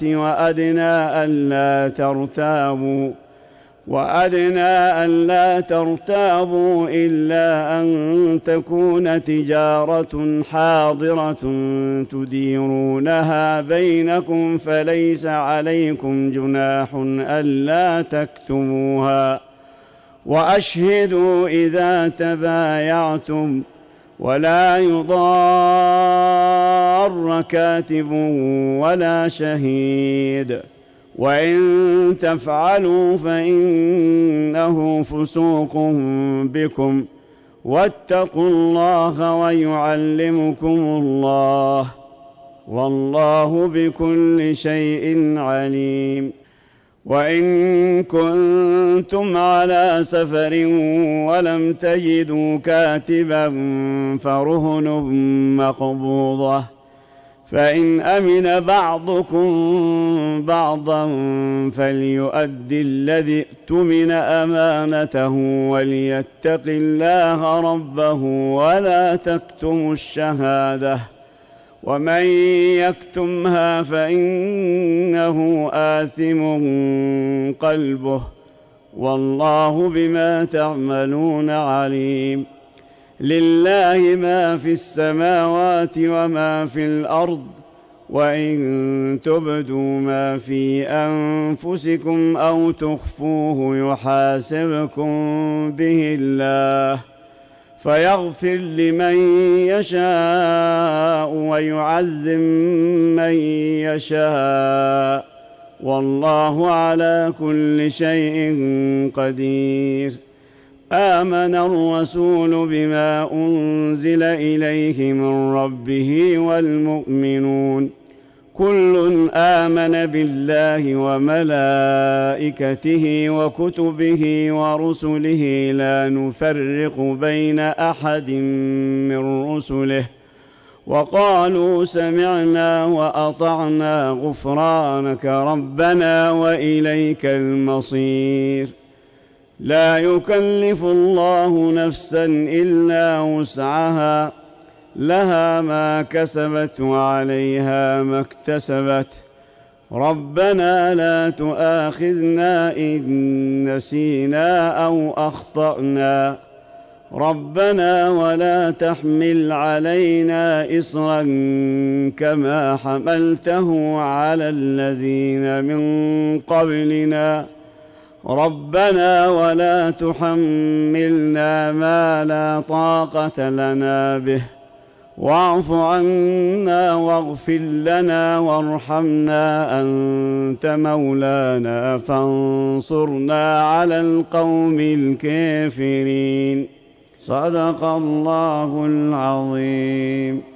وأدنى ألا ترتابوا إلا أن تكون تجارة حاضرة تديرونها بينكم فليس عليكم جناح ألا تكتموها وأشهدوا إذا تبايعتم ولا يضار كاتب ولا شهيد وإن تفعلوا فإنه فسوق بكم، واتقوا الله ويعلمكم الله، والله بكل شيء عليم. وإن كنتم على سفر ولم تجدوا كاتبا فرهن مقبوضة، فإن أمن بعضكم بعضا فليؤد الذي ائتمن أمانته وليتق الله ربه ولا تكتموا الشهادة، ومن يكتمها فإنه آثم قلبه، والله بما تعملون عليم. لله ما في السماوات وما في الأرض، وإن تبدوا ما في أنفسكم أو تخفوه يحاسبكم به الله، فيغفر لمن يشاء ويعذب من يشاء، والله على كل شيء قدير. آمن الرسول بما أنزل إليه من ربه والمؤمنون كل آمن بالله وملائكته وكتبه ورسله لا نفرق بين أحد من رسله، وقالوا سمعنا وأطعنا غفرانك ربنا وإليك المصير. لا يكلف الله نفسا إلا وسعها، لها ما كسبت وعليها ما اكتسبت، ربنا لا تؤاخذنا إن نسينا أو أخطأنا، ربنا ولا تحمل علينا إصرا كما حملته على الذين من قبلنا، ربنا ولا تحملنا ما لا طاقة لنا به، واعف عنا واغفر لنا وارحمنا أنت مولانا فانصرنا على القوم الكافرين. صدق الله العظيم.